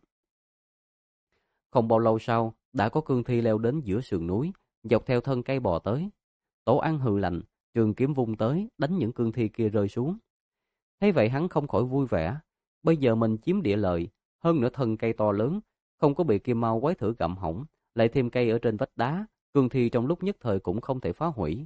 Không bao lâu sau, đã có cương thi leo đến giữa sườn núi, dọc theo thân cây bò tới. Tổ An hừ lạnh, trường kiếm vung tới, đánh những cương thi kia rơi xuống. Thấy vậy hắn không khỏi vui vẻ, bây giờ mình chiếm địa lợi, hơn nữa thân cây to lớn, không có bị kim mao quái thử gặm hỏng, lại thêm cây ở trên vách đá, cương thi trong lúc nhất thời cũng không thể phá hủy.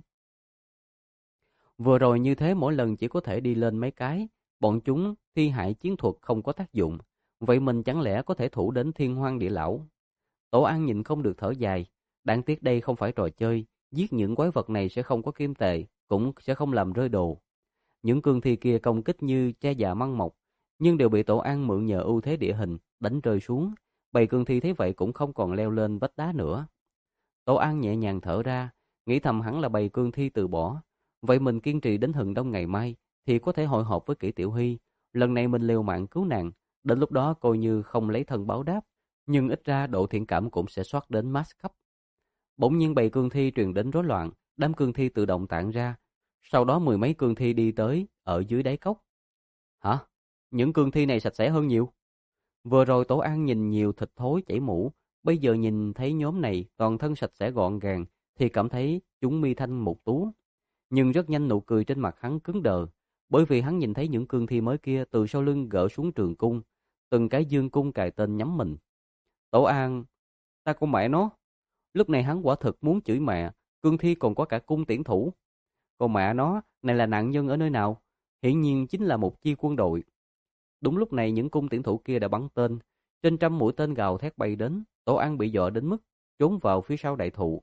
Vừa rồi như thế mỗi lần chỉ có thể đi lên mấy cái, bọn chúng thi hại chiến thuật không có tác dụng, vậy mình chẳng lẽ có thể thủ đến thiên hoang địa lão? Tổ An nhìn không được thở dài, đáng tiếc đây không phải trò chơi, giết những quái vật này sẽ không có kim tệ, cũng sẽ không làm rơi đồ. Những cương thi kia công kích như cha già măng mọc, nhưng đều bị Tổ An mượn nhờ ưu thế địa hình đánh rơi xuống. Bầy cương thi thấy vậy cũng không còn leo lên vách đá nữa. Tổ An nhẹ nhàng thở ra, nghĩ thầm hẳn là bầy cương thi từ bỏ. Vậy mình kiên trì đến hừng đông ngày mai thì có thể hội họp với Kỷ Tiểu Hy. Lần này mình liều mạng cứu nàng, đến lúc đó coi như không lấy thân báo đáp, nhưng ít ra độ thiện cảm cũng sẽ soát đến max cấp. Bỗng nhiên bầy cương thi truyền đến rối loạn, đám cương thi tự động tản ra. Sau đó mười mấy cương thi đi tới ở dưới đáy cốc. Hả? Những cương thi này sạch sẽ hơn nhiều. Vừa rồi Tổ An nhìn nhiều thịt thối chảy mũ, bây giờ nhìn thấy nhóm này toàn thân sạch sẽ gọn gàng thì cảm thấy chúng mi thanh mục tú. Nhưng rất nhanh nụ cười trên mặt hắn cứng đờ, bởi vì hắn nhìn thấy những cương thi mới kia từ sau lưng gỡ xuống trường cung, từng cái dương cung cài tên nhắm mình. Tổ An, ta con mẹ nó. Lúc này hắn quả thực muốn chửi mẹ, cương thi còn có cả cung tiễn thủ. Còn mẹ nó, này là nạn nhân ở nơi nào? Hiển nhiên chính là một chi quân đội. Đúng lúc này những cung tiễn thủ kia đã bắn tên, trên trăm mũi tên gào thét bay đến, Tổ An bị dọa đến mức trốn vào phía sau đại thụ.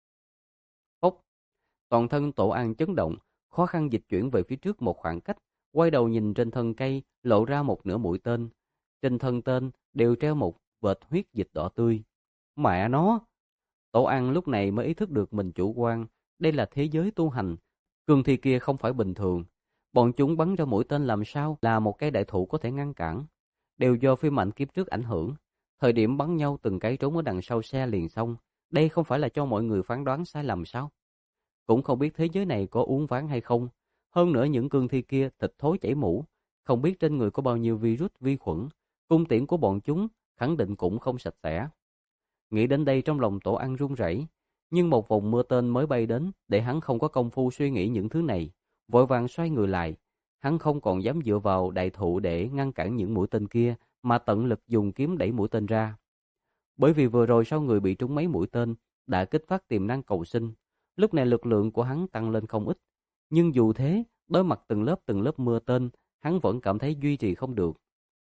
Phốc, toàn thân Tổ An chấn động, khó khăn dịch chuyển về phía trước một khoảng cách, quay đầu nhìn trên thân cây, lộ ra một nửa mũi tên. Trên thân tên đều treo một vệt huyết dịch đỏ tươi. Mẹ nó! Tổ An lúc này mới ý thức được mình chủ quan, đây là thế giới tu hành. Cương thi kia không phải bình thường. Bọn chúng bắn ra mũi tên làm sao là một cây đại thụ có thể ngăn cản. Đều do phim ảnh kiếp trước ảnh hưởng. Thời điểm bắn nhau từng cái trốn ở đằng sau xe liền xong. Đây không phải là cho mọi người phán đoán sai lầm sao? Cũng không biết thế giới này có uốn ván hay không. Hơn nữa những cương thi kia thịt thối chảy mũ. Không biết trên người có bao nhiêu virus vi khuẩn. Cung tiễn của bọn chúng khẳng định cũng không sạch sẽ. Nghĩ đến đây trong lòng Tổ An run rẩy, nhưng một vòng mưa tên mới bay đến để hắn không có công phu suy nghĩ những thứ này, vội vàng xoay người lại. Hắn không còn dám dựa vào đại thụ để ngăn cản những mũi tên kia, mà tận lực dùng kiếm đẩy mũi tên ra. Bởi vì vừa rồi sau người bị trúng mấy mũi tên đã kích phát tiềm năng cầu sinh, lúc này lực lượng của hắn tăng lên không ít. Nhưng dù thế, đối mặt từng lớp từng lớp mưa tên, hắn vẫn cảm thấy duy trì không được.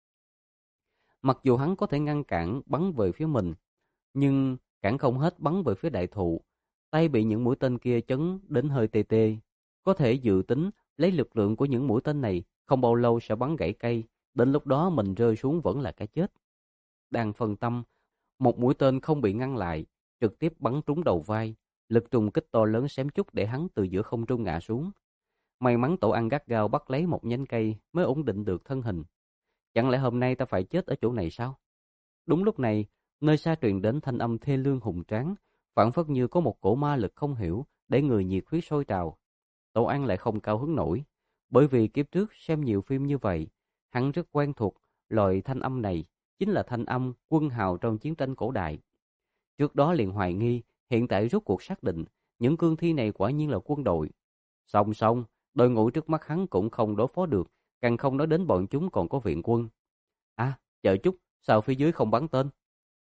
Mặc dù hắn có thể ngăn cản bắn về phía mình, nhưng cản không hết bắn về phía đại thụ. Tay bị những mũi tên kia chấn đến hơi tê tê. Có thể dự tính lấy lực lượng của những mũi tên này không bao lâu sẽ bắn gãy cây, đến lúc đó mình rơi xuống vẫn là cái chết. Đang phân tâm, một mũi tên không bị ngăn lại, trực tiếp bắn trúng đầu vai. Lực trùng kích to lớn xém chút để hắn từ giữa không trung ngã xuống. May mắn Tổ Ăn gắt gao bắt lấy một nhánh cây mới ổn định được thân hình. Chẳng lẽ hôm nay ta phải chết ở chỗ này sao? Đúng lúc này, nơi xa truyền đến thanh âm thê lương hùng tráng, phảng phất như có một cổ ma lực không hiểu để người nhiệt huyết sôi trào. Tổ An lại không cao hứng nổi, bởi vì kiếp trước xem nhiều phim như vậy, hắn rất quen thuộc loại thanh âm này, chính là thanh âm quân hào trong chiến tranh cổ đại. Trước đó liền hoài nghi, hiện tại rốt cuộc xác định, những cương thi này quả nhiên là quân đội. Song song, đội ngũ trước mắt hắn cũng không đối phó được, càng không nói đến bọn chúng còn có viện quân. À, chờ chút, sao phía dưới không bắn tên?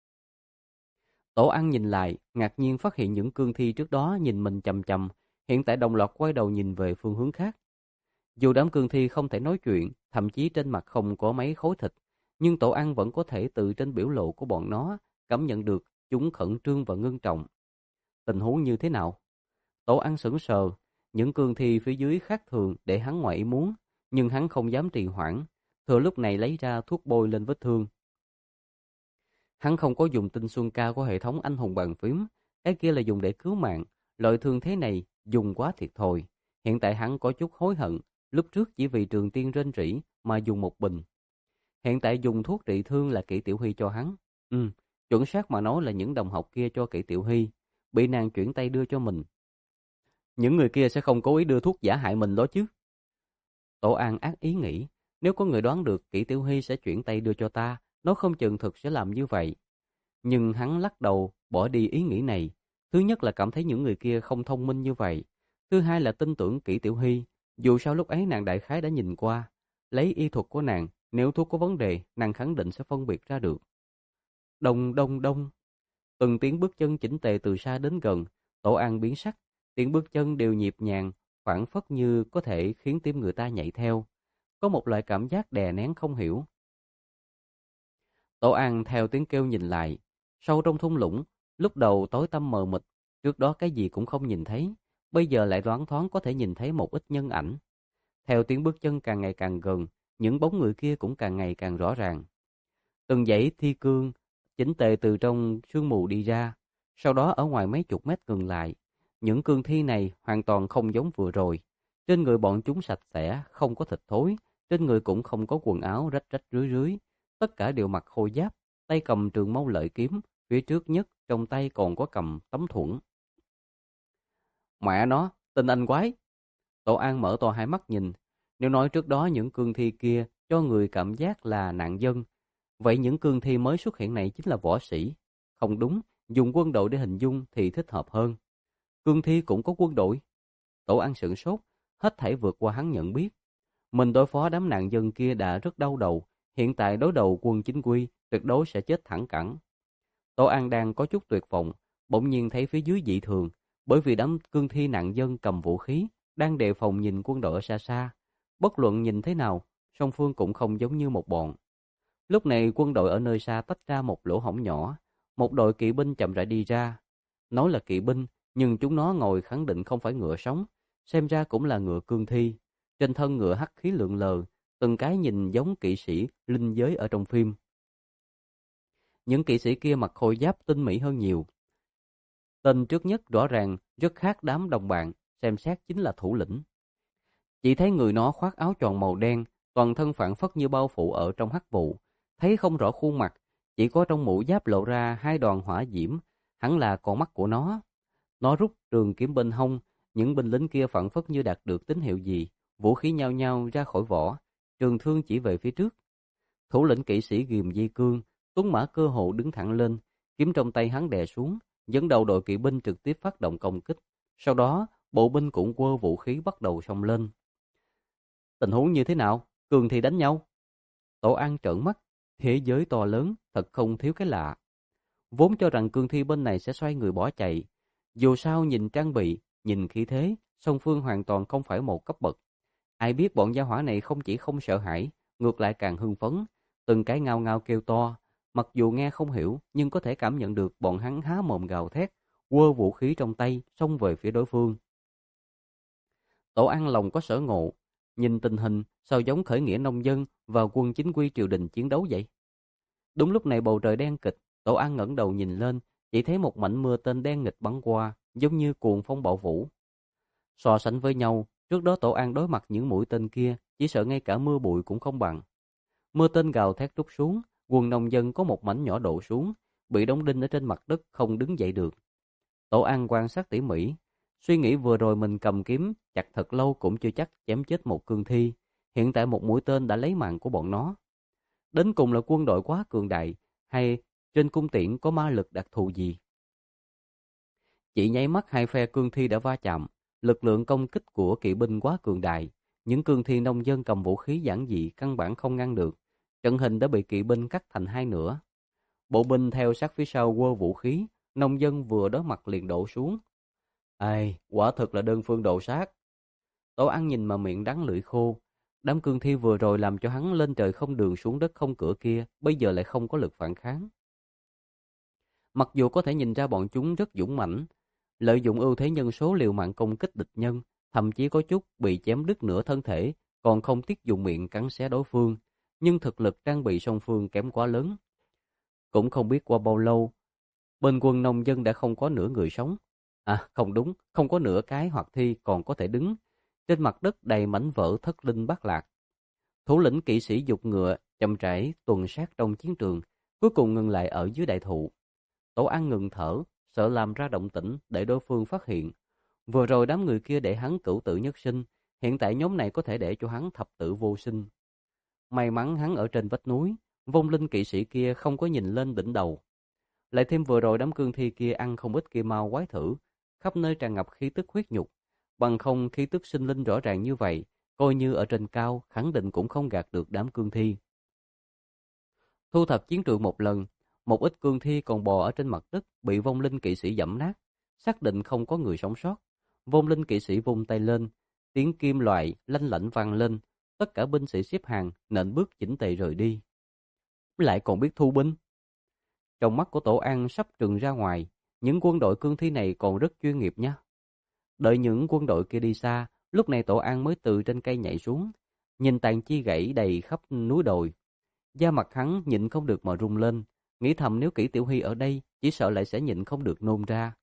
Tổ An nhìn lại, ngạc nhiên phát hiện những cương thi trước đó nhìn mình chằm chằm, hiện tại đồng loạt quay đầu nhìn về phương hướng khác. Dù đám cương thi không thể nói chuyện, thậm chí trên mặt không có mấy khối thịt, nhưng Tổ An vẫn có thể từ trên biểu lộ của bọn nó cảm nhận được chúng khẩn trương và ngưng trọng. Tình huống như thế nào? Tổ An sững sờ, những cương thi phía dưới khác thường để hắn ngoài ý muốn, nhưng hắn không dám trì hoãn, thừa lúc này lấy ra thuốc bôi lên vết thương. Hắn không có dùng tinh xuân cao của hệ thống anh hùng bàn phím, cái kia là dùng để cứu mạng, loại thương thế này dùng quá thiệt thòi. Hiện tại hắn có chút hối hận, lúc trước chỉ vì Trường Tiên rên rỉ mà dùng một bình. Hiện tại dùng thuốc trị thương là Kỷ Tiểu Hy cho hắn. Ừ, chuẩn xác mà nói là những đồng học kia cho Kỷ Tiểu Hy, bị nàng chuyển tay đưa cho mình. Những người kia sẽ không cố ý đưa thuốc giả hại mình đó chứ. Tổ An ác ý nghĩ, nếu có người đoán được Kỷ Tiểu Hy sẽ chuyển tay đưa cho ta, nó không chừng thực sẽ làm như vậy. Nhưng hắn lắc đầu, bỏ đi ý nghĩ này. Thứ nhất là cảm thấy những người kia không thông minh như vậy. Thứ hai là tin tưởng Kỷ Tiểu Hy, dù sao lúc ấy nàng đại khái đã nhìn qua. Lấy y thuật của nàng, nếu thuốc có vấn đề, nàng khẳng định sẽ phân biệt ra được. Đông đông đông. Từng tiếng bước chân chỉnh tề từ xa đến gần, Tổ An biến sắc, tiếng bước chân đều nhịp nhàng, phảng phất như có thể khiến tim người ta nhảy theo. Có một loại cảm giác đè nén không hiểu. Tổ An theo tiếng kêu nhìn lại, sâu trong thung lũng, lúc đầu tối tăm mờ mịt, trước đó cái gì cũng không nhìn thấy, bây giờ lại loáng thoáng có thể nhìn thấy một ít nhân ảnh. Theo tiếng bước chân càng ngày càng gần, những bóng người kia cũng càng ngày càng rõ ràng. Từng dãy thi cương chỉnh tề từ trong sương mù đi ra, sau đó ở ngoài mấy chục mét ngừng lại. Những cương thi này hoàn toàn không giống vừa rồi. Trên người bọn chúng sạch sẽ, không có thịt thối, trên người cũng không có quần áo rách rách rưới rưới. Tất cả đều mặc khôi giáp, tay cầm trường mâu lợi kiếm, phía trước nhất trong tay còn có cầm tấm thuẫn. Mẹ nó, tên anh quái! Tổ An mở to hai mắt nhìn. Nếu nói trước đó những cương thi kia cho người cảm giác là nạn dân, vậy những cương thi mới xuất hiện này chính là võ sĩ. Không đúng, dùng quân đội để hình dung thì thích hợp hơn. Cương thi cũng có quân đội. Tổ An sửng sốt, hết thảy vượt qua hắn nhận biết. Mình đối phó đám nạn dân kia đã rất đau đầu, hiện tại đối đầu quân chính quy, tuyệt đối sẽ chết thẳng cẳng. Tổ An đang có chút tuyệt vọng, bỗng nhiên thấy phía dưới dị thường, bởi vì đám cương thi nạn dân cầm vũ khí, đang đề phòng nhìn quân đội ở xa xa. Bất luận nhìn thế nào, song phương cũng không giống như một bọn. Lúc này quân đội ở nơi xa tách ra một lỗ hổng nhỏ, một đội kỵ binh chậm rãi đi ra. Nói là kỵ binh, nhưng chúng nó ngồi khẳng định không phải ngựa sống, xem ra cũng là ngựa cương thi. Trên thân ngựa hắc khí lượn lờ, từng cái nhìn giống kỵ sĩ linh giới ở trong phim. Những kỵ sĩ kia mặc khôi giáp tinh mỹ hơn nhiều. Tên trước nhất rõ ràng rất khác đám đồng bạn, xem xét chính là thủ lĩnh. Chỉ thấy người nó khoác áo tròn màu đen, toàn thân phảng phất như bao phủ ở trong hắc vụ, thấy không rõ khuôn mặt, chỉ có trong mũ giáp lộ ra hai đoàn hỏa diễm, hẳn là con mắt của nó. Nó rút trường kiếm bên hông, những binh lính kia phảng phất như đạt được tín hiệu gì, vũ khí nhao nhao ra khỏi vỏ, trường thương chỉ về phía trước. Thủ lĩnh kỵ sĩ ghìm dây cương, tuấn mã cơ hộ đứng thẳng lên, kiếm trong tay hắn đè xuống, dẫn đầu đội kỵ binh trực tiếp phát động công kích. Sau đó, bộ binh cũng quơ vũ khí bắt đầu xông lên. Tình huống như thế nào? Cường thì đánh nhau. Tổ An trợn mắt, thế giới to lớn, thật không thiếu cái lạ. Vốn cho rằng cương thi bên này sẽ xoay người bỏ chạy. Dù sao nhìn trang bị, nhìn khí thế, song phương hoàn toàn không phải một cấp bậc. Ai biết bọn gia hỏa này không chỉ không sợ hãi, ngược lại càng hưng phấn, từng cái ngao ngao kêu to. Mặc dù nghe không hiểu, nhưng có thể cảm nhận được bọn hắn há mồm gào thét, quơ vũ khí trong tay, xông về phía đối phương. Tổ An lòng có sở ngộ, nhìn tình hình sao giống khởi nghĩa nông dân và quân chính quy triều đình chiến đấu vậy. Đúng lúc này bầu trời đen kịch, Tổ An ngẩng đầu nhìn lên, chỉ thấy một mảnh mưa tên đen nghịch bắn qua, giống như cuồng phong bạo vũ. So sánh với nhau, trước đó Tổ An đối mặt những mũi tên kia, chỉ sợ ngay cả mưa bụi cũng không bằng. Mưa tên gào thét trút xuống, quần nông dân có một mảnh nhỏ đổ xuống, bị đóng đinh ở trên mặt đất không đứng dậy được. Tổ An quan sát tỉ mỉ, suy nghĩ vừa rồi mình cầm kiếm chặt thật lâu cũng chưa chắc chém chết một cương thi, hiện tại một mũi tên đã lấy mạng của bọn nó. Đến cùng là quân đội quá cường đại, hay trên cung tiễn có ma lực đặc thù gì? Chỉ nháy mắt hai phe cương thi đã va chạm, lực lượng công kích của kỵ binh quá cường đại, những cương thi nông dân cầm vũ khí giản dị căn bản không ngăn được, trận hình đã bị kỵ binh cắt thành hai nửa. Bộ binh theo sát phía sau quơ vũ khí, nông dân vừa đối mặt liền đổ xuống. Ai, quả thực là đơn phương độ sát. Tổ Ăn nhìn mà miệng đắng lưỡi khô, đám cương thi vừa rồi làm cho hắn lên trời không đường xuống đất không cửa kia, bây giờ lại không có lực phản kháng. Mặc dù có thể nhìn ra bọn chúng rất dũng mãnh, lợi dụng ưu thế nhân số liều mạng công kích địch nhân, thậm chí có chút bị chém đứt nửa thân thể, còn không tiếc dùng miệng cắn xé đối phương, nhưng thực lực trang bị song phương kém quá lớn. Cũng không biết qua bao lâu, bên quân nông dân đã không có nửa người sống. À, không đúng, không có nửa cái hoạt thi còn có thể đứng. Trên mặt đất đầy mảnh vỡ thất linh bát lạc. Thủ lĩnh kỵ sĩ giục ngựa, chậm rãi tuần sát trong chiến trường, cuối cùng ngừng lại ở dưới đại thụ. Tổ An ngừng thở, sợ làm ra động tĩnh để đối phương phát hiện. Vừa rồi đám người kia để hắn cửu tử nhất sinh, hiện tại nhóm này có thể để cho hắn thập tử vô sinh. May mắn hắn ở trên vách núi, vong linh kỵ sĩ kia không có nhìn lên đỉnh đầu. Lại thêm vừa rồi đám cương thi kia ăn không ít kia mau quái thử, khắp nơi tràn ngập khí tức huyết nhục. Bằng không khí tức sinh linh rõ ràng như vậy, coi như ở trên cao khẳng định cũng không gạt được đám cương thi. Thu thập chiến trường một lần, một ít cương thi còn bò ở trên mặt đất bị vong linh kỵ sĩ giẫm nát, xác định không có người sống sót. Vong linh kỵ sĩ vung tay lên, tiếng kim loại lanh lảnh vang lên, tất cả binh sĩ xếp hàng nện bước chỉnh tề rời đi. Lại còn biết thu binh. Trong mắt của Tổ An sắp trừng ra ngoài, những quân đội cương thi này còn rất chuyên nghiệp nha. Đợi những quân đội kia đi xa, lúc này Tổ An mới từ trên cây nhảy xuống, nhìn tàn chi gãy đầy khắp núi đồi. Da mặt hắn nhịn không được mà rung lên, nghĩ thầm nếu Kỷ Tiểu Hy ở đây, chỉ sợ lại sẽ nhịn không được nôn ra.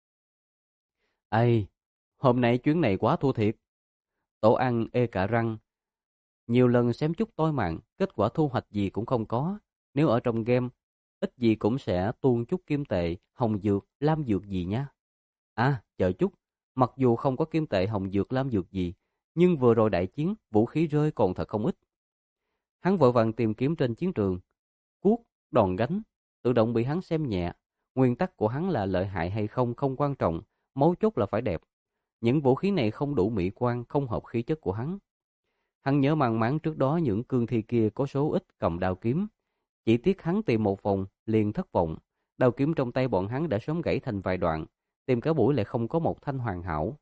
Ây, hôm nay chuyến này quá thua thiệt. Tổ An ê cả răng. Nhiều lần xém chút toi mạng, kết quả thu hoạch gì cũng không có. Nếu ở trong game, ít gì cũng sẽ tuôn chút kim tệ, hồng dược, lam dược gì nhá. À, chờ chút, mặc dù không có kim tệ, hồng dược, lam dược gì, nhưng vừa rồi đại chiến, vũ khí rơi còn thật không ít. Hắn vội vàng tìm kiếm trên chiến trường, cuốc, đòn gánh, tự động bị hắn xem nhẹ. Nguyên tắc của hắn là lợi hại hay không không quan trọng, mấu chốt là phải đẹp. Những vũ khí này không đủ mỹ quan, không hợp khí chất của hắn. Hắn nhớ mang máng trước đó những cương thi kia có số ít cầm đao kiếm. Chỉ tiếc hắn tìm một vòng, liền thất vọng. Đao kiếm trong tay bọn hắn đã sớm gãy thành vài đoạn, tìm cả buổi lại không có một thanh hoàn hảo.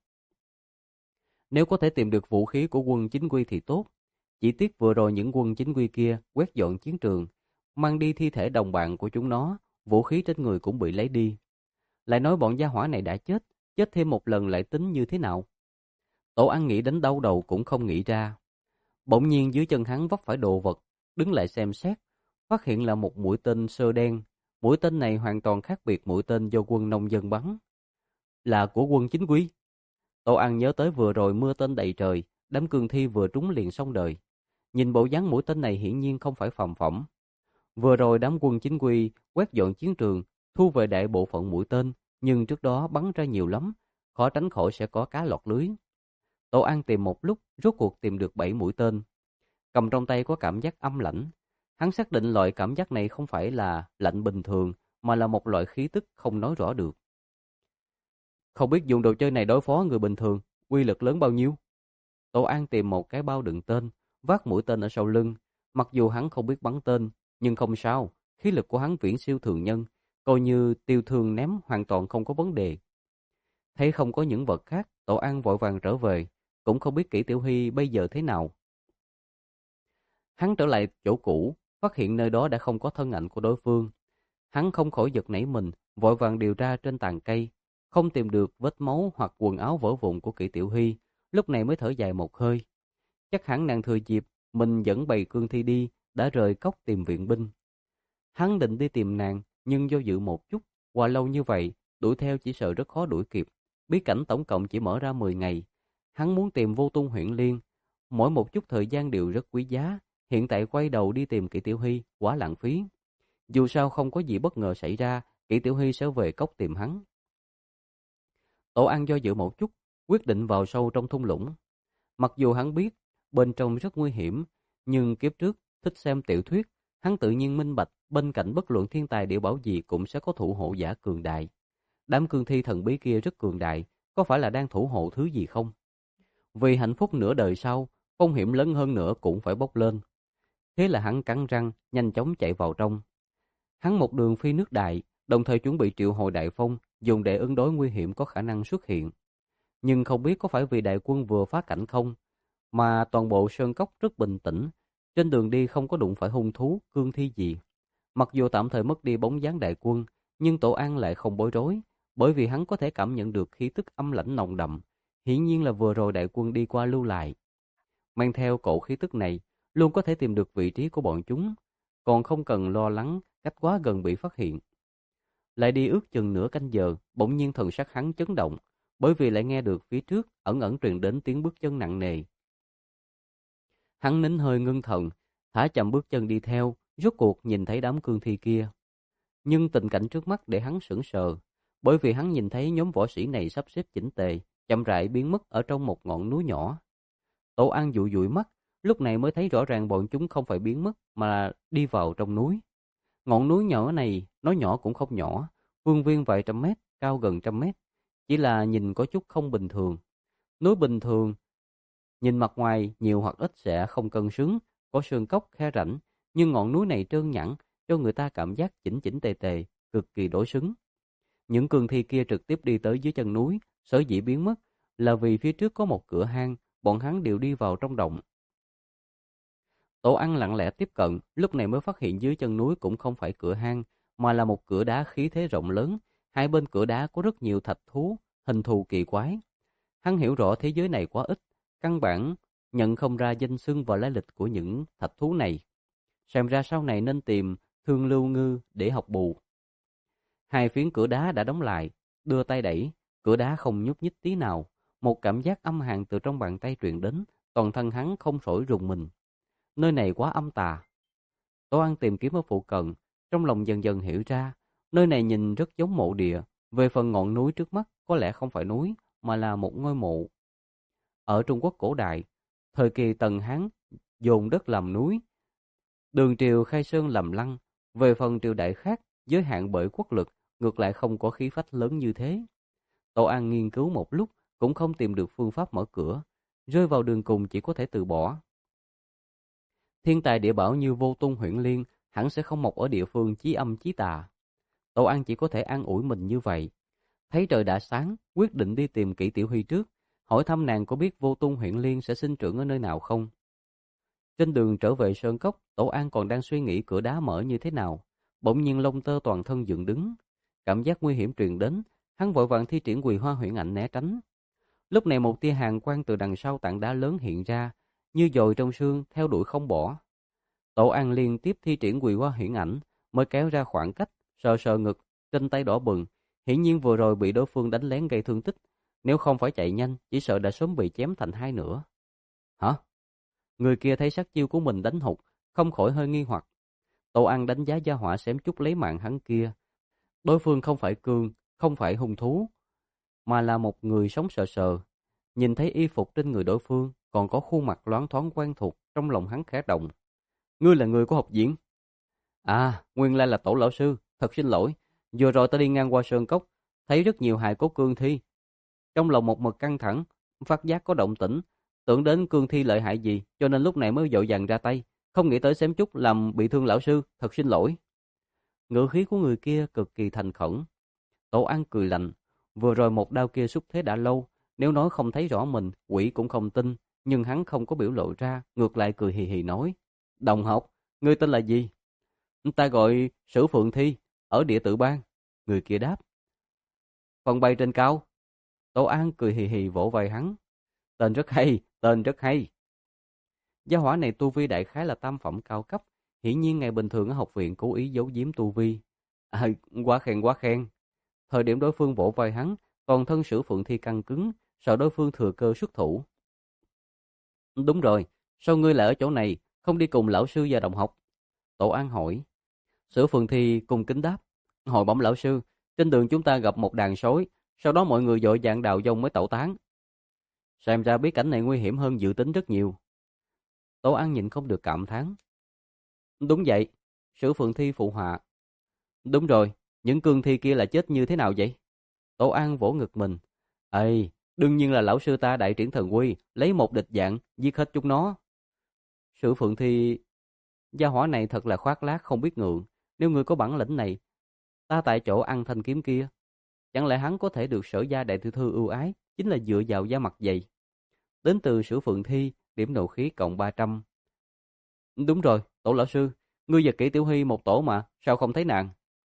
Nếu có thể tìm được vũ khí của quân chính quy thì tốt. Chỉ tiếc vừa rồi những quân chính quy kia quét dọn chiến trường, mang đi thi thể đồng bạn của chúng nó, vũ khí trên người cũng bị lấy đi. Lại nói bọn gia hỏa này đã chết, chết thêm một lần lại tính như thế nào? Tổ Ăn nghĩ đến đau đầu cũng không nghĩ ra. Bỗng nhiên dưới chân hắn vấp phải đồ vật, đứng lại xem xét, phát hiện là một mũi tên sơ đen. Mũi tên này hoàn toàn khác biệt mũi tên do quân nông dân bắn. Là của quân chính quy. Tổ Ăn nhớ tới vừa rồi mưa tên đầy trời, đám cương thi vừa trúng liền xong đời. Nhìn bộ dáng mũi tên này hiển nhiên không phải phàm phẩm. Vừa rồi đám quân chính quy quét dọn chiến trường, thu về đại bộ phận mũi tên, nhưng trước đó bắn ra nhiều lắm, khó tránh khỏi sẽ có cá lọt lưới. Tổ An tìm một lúc, rốt cuộc tìm được bảy mũi tên. Cầm trong tay có cảm giác âm lãnh. Hắn xác định loại cảm giác này không phải là lạnh bình thường, mà là một loại khí tức không nói rõ được. Không biết dùng đồ chơi này đối phó người bình thường, uy lực lớn bao nhiêu? Tổ An tìm một cái bao đựng tên, vác mũi tên ở sau lưng. Mặc dù hắn không biết bắn tên, nhưng không sao, khí lực của hắn viễn siêu thường nhân, coi như tiêu thương ném hoàn toàn không có vấn đề. Thấy không có những vật khác, Tổ An vội vàng trở về, cũng không biết Kỷ Tiểu Hy bây giờ thế nào. Hắn trở lại chỗ cũ, phát hiện nơi đó đã không có thân ảnh của đối phương. Hắn không khỏi giật nảy mình, vội vàng điều tra trên tàn cây, không tìm được vết máu hoặc quần áo vỡ vụn của Kỷ Tiểu Hy, lúc này mới thở dài một hơi. Chắc hẳn nàng thừa dịp mình dẫn bầy cương thi đi, đã rời cốc tìm viện binh. Hắn định đi tìm nàng, nhưng do dự một chút, qua lâu như vậy, đuổi theo chỉ sợ rất khó đuổi kịp, bí cảnh tổng cộng chỉ mở ra mười ngày. Hắn muốn tìm Vô Tung Huyễn Liên, mỗi một chút thời gian đều rất quý giá, hiện tại quay đầu đi tìm Kỷ Tiểu Hy quá lãng phí. Dù sao không có gì bất ngờ xảy ra, Kỷ Tiểu Hy sẽ về cốc tìm hắn. Tổ An do dự một chút, quyết định vào sâu trong thung lũng. Mặc dù hắn biết bên trong rất nguy hiểm, nhưng kiếp trước thích xem tiểu thuyết, hắn tự nhiên minh bạch bên cạnh bất luận thiên tài địa bảo gì cũng sẽ có thủ hộ giả cường đại. Đám cương thi thần bí kia rất cường đại, có phải là đang thủ hộ thứ gì không? Vì hạnh phúc nửa đời sau, phong hiểm lớn hơn nữa cũng phải bốc lên. Thế là hắn cắn răng, nhanh chóng chạy vào trong. Hắn một đường phi nước đại, đồng thời chuẩn bị triệu hồi đại phong, dùng để ứng đối nguy hiểm có khả năng xuất hiện. Nhưng không biết có phải vì đại quân vừa phá cảnh không, mà toàn bộ sơn cốc rất bình tĩnh, trên đường đi không có đụng phải hung thú, cương thi gì. Mặc dù tạm thời mất đi bóng dáng đại quân, nhưng Tổ An lại không bối rối, bởi vì hắn có thể cảm nhận được khí tức âm lãnh nồng đậm, hiển nhiên là vừa rồi đại quân đi qua lưu lại. Mang theo cổ khí tức này, luôn có thể tìm được vị trí của bọn chúng, còn không cần lo lắng cách quá gần bị phát hiện. Lại đi ước chừng nửa canh giờ, bỗng nhiên thần sắc hắn chấn động, bởi vì lại nghe được phía trước ẩn ẩn truyền đến tiếng bước chân nặng nề. Hắn nín hơi ngưng thần, thả chậm bước chân đi theo, rốt cuộc nhìn thấy đám cương thi kia. Nhưng tình cảnh trước mắt để hắn sững sờ, bởi vì hắn nhìn thấy nhóm võ sĩ này sắp xếp chỉnh tề, chậm rãi biến mất ở trong một ngọn núi nhỏ. Tổ An dụi dụi mắt, lúc này mới thấy rõ ràng bọn chúng không phải biến mất mà là đi vào trong núi. Ngọn núi nhỏ này, nói nhỏ cũng không nhỏ, phương viên vài trăm mét, cao gần trăm mét, chỉ là nhìn có chút không bình thường. Núi bình thường, nhìn mặt ngoài nhiều hoặc ít sẽ không cân xứng, có sơn cốc, khe rãnh, nhưng ngọn núi này trơn nhẵn, cho người ta cảm giác chỉnh chỉnh tề tề, cực kỳ đối xứng. Những cương thi kia trực tiếp đi tới dưới chân núi, sở dĩ biến mất là vì phía trước có một cửa hang, bọn hắn đều đi vào trong động. Tổ Ăn lặng lẽ tiếp cận, lúc này mới phát hiện dưới chân núi cũng không phải cửa hang, mà là một cửa đá khí thế rộng lớn, hai bên cửa đá có rất nhiều thạch thú, hình thù kỳ quái. Hắn hiểu rõ thế giới này quá ít, căn bản nhận không ra danh xưng và lai lịch của những thạch thú này. Xem ra sau này nên tìm Thương Lưu Ngư để học bù. Hai phiến cửa đá đã đóng lại, đưa tay đẩy, cửa đá không nhúc nhích tí nào. Một cảm giác âm hàn từ trong bàn tay truyền đến, toàn thân hắn không khỏi rùng mình. Nơi này quá âm tà. Tổ Ăn tìm kiếm ở phụ cận, trong lòng dần dần hiểu ra, nơi này nhìn rất giống mộ địa. Về phần ngọn núi trước mắt, có lẽ không phải núi, mà là một ngôi mộ. Ở Trung Quốc cổ đại, thời kỳ Tần Hán dồn đất làm núi, Đường triều khai sơn làm lăng. Về phần triều đại khác, giới hạn bởi quốc lực, ngược lại không có khí phách lớn như thế. Tổ An nghiên cứu một lúc, cũng không tìm được phương pháp mở cửa, rơi vào đường cùng chỉ có thể từ bỏ. Thiên tài địa bảo như Vô Tung Huyễn Liên hẳn sẽ không mọc ở địa phương chí âm chí tà. Tổ An chỉ có thể an ủi mình như vậy. Thấy trời đã sáng, quyết định đi tìm Kỷ Tiểu Huy trước, hỏi thăm nàng có biết Vô Tung Huyễn Liên sẽ sinh trưởng ở nơi nào không. Trên đường trở về sơn cốc, Tổ An còn đang suy nghĩ cửa đá mở như thế nào, bỗng nhiên lông tơ toàn thân dựng đứng, cảm giác nguy hiểm truyền đến, hắn vội vàng thi triển Quỳ Hoa Huyễn Ảnh né tránh. Lúc này một tia hàn quang từ đằng sau tảng đá lớn hiện ra, như dồi trong xương theo đuổi không bỏ. Tổ An liên tiếp thi triển Quỳ Hoa Huyễn Ảnh, mới kéo ra khoảng cách, sờ sờ ngực, trên tay đỏ bừng, hiển nhiên vừa rồi bị đối phương đánh lén gây thương tích, nếu không phải chạy nhanh, chỉ sợ đã sớm bị chém thành hai nửa. Hả? Người kia thấy sát chiêu của mình đánh hụt, không khỏi hơi nghi hoặc. Tổ An đánh giá gia hỏa xém chút lấy mạng hắn kia. Đối phương không phải cương, không phải hung thú, mà là một người sống sờ sờ. Nhìn thấy y phục trên người đối phương, còn có khuôn mặt loáng thoáng quen thuộc, trong lòng hắn khẽ động. Ngươi là người của học viện? À, nguyên lai là Tổ lão sư, thật xin lỗi. Vừa rồi ta đi ngang qua sơn cốc, thấy rất nhiều hài cốt cương thi. Trong lòng một mực căng thẳng, phát giác có động tĩnh, tưởng đến cương thi lợi hại gì, cho nên lúc này mới vội vàng ra tay, không nghĩ tới xém chút làm bị thương lão sư, thật xin lỗi. Ngữ khí của người kia cực kỳ thành khẩn. Tổ An cười lạnh, vừa rồi một đao kia xúc thế đã lâu, nếu nói không thấy rõ mình, quỷ cũng không tin, nhưng hắn không có biểu lộ ra, ngược lại cười hì hì nói: "Đồng học, ngươi tên là gì?" "Ta gọi Sử Phượng Thi, ở địa tự bang." Người kia đáp. "Phần bay trên cao." Tổ An cười hì hì vỗ vai hắn. "Tên rất hay, tên rất hay." Gia hỏa này tu vi đại khái là tam phẩm cao cấp, hiển nhiên ngày bình thường ở học viện cố ý giấu giếm tu vi. À, quá khen quá khen. Thời điểm đối phương vỗ vai hắn, toàn thân Sử Phượng Thi căng cứng, sợ đối phương thừa cơ xuất thủ. Đúng rồi, sao ngươi lại ở chỗ này, không đi cùng lão sư và đồng học? Tổ An hỏi. Sử Phượng Thi cung kính đáp. Hồi bẩm lão sư, trên đường chúng ta gặp một đàn sói, sau đó mọi người vội vàng đào vong mới tẩu tán. Xem ra bí cảnh này nguy hiểm hơn dự tính rất nhiều. Tổ An nhịn không được cảm thán. Đúng vậy, Sử Phượng Thi phụ họa. Đúng rồi, những cương thi kia là chết như thế nào vậy? Tổ An vỗ ngực mình. Ê, đương nhiên là lão sư ta đại triển thần uy, lấy một địch dạng, giết hết chúng nó. Sử Phượng Thi, gia hỏa này thật là khoác lác không biết ngượng. Nếu ngươi có bản lĩnh này, ta tại chỗ ăn thanh kiếm kia. Chẳng lẽ hắn có thể được Sở gia đại tiểu thư ưu ái, chính là dựa vào da mặt dày. Đến từ Sử Phượng Thi, điểm nộ khí cộng ba trăm. Đúng rồi, Tổ lão sư, ngươi và Kỷ Tiểu Hy một tổ mà, sao không thấy nàng?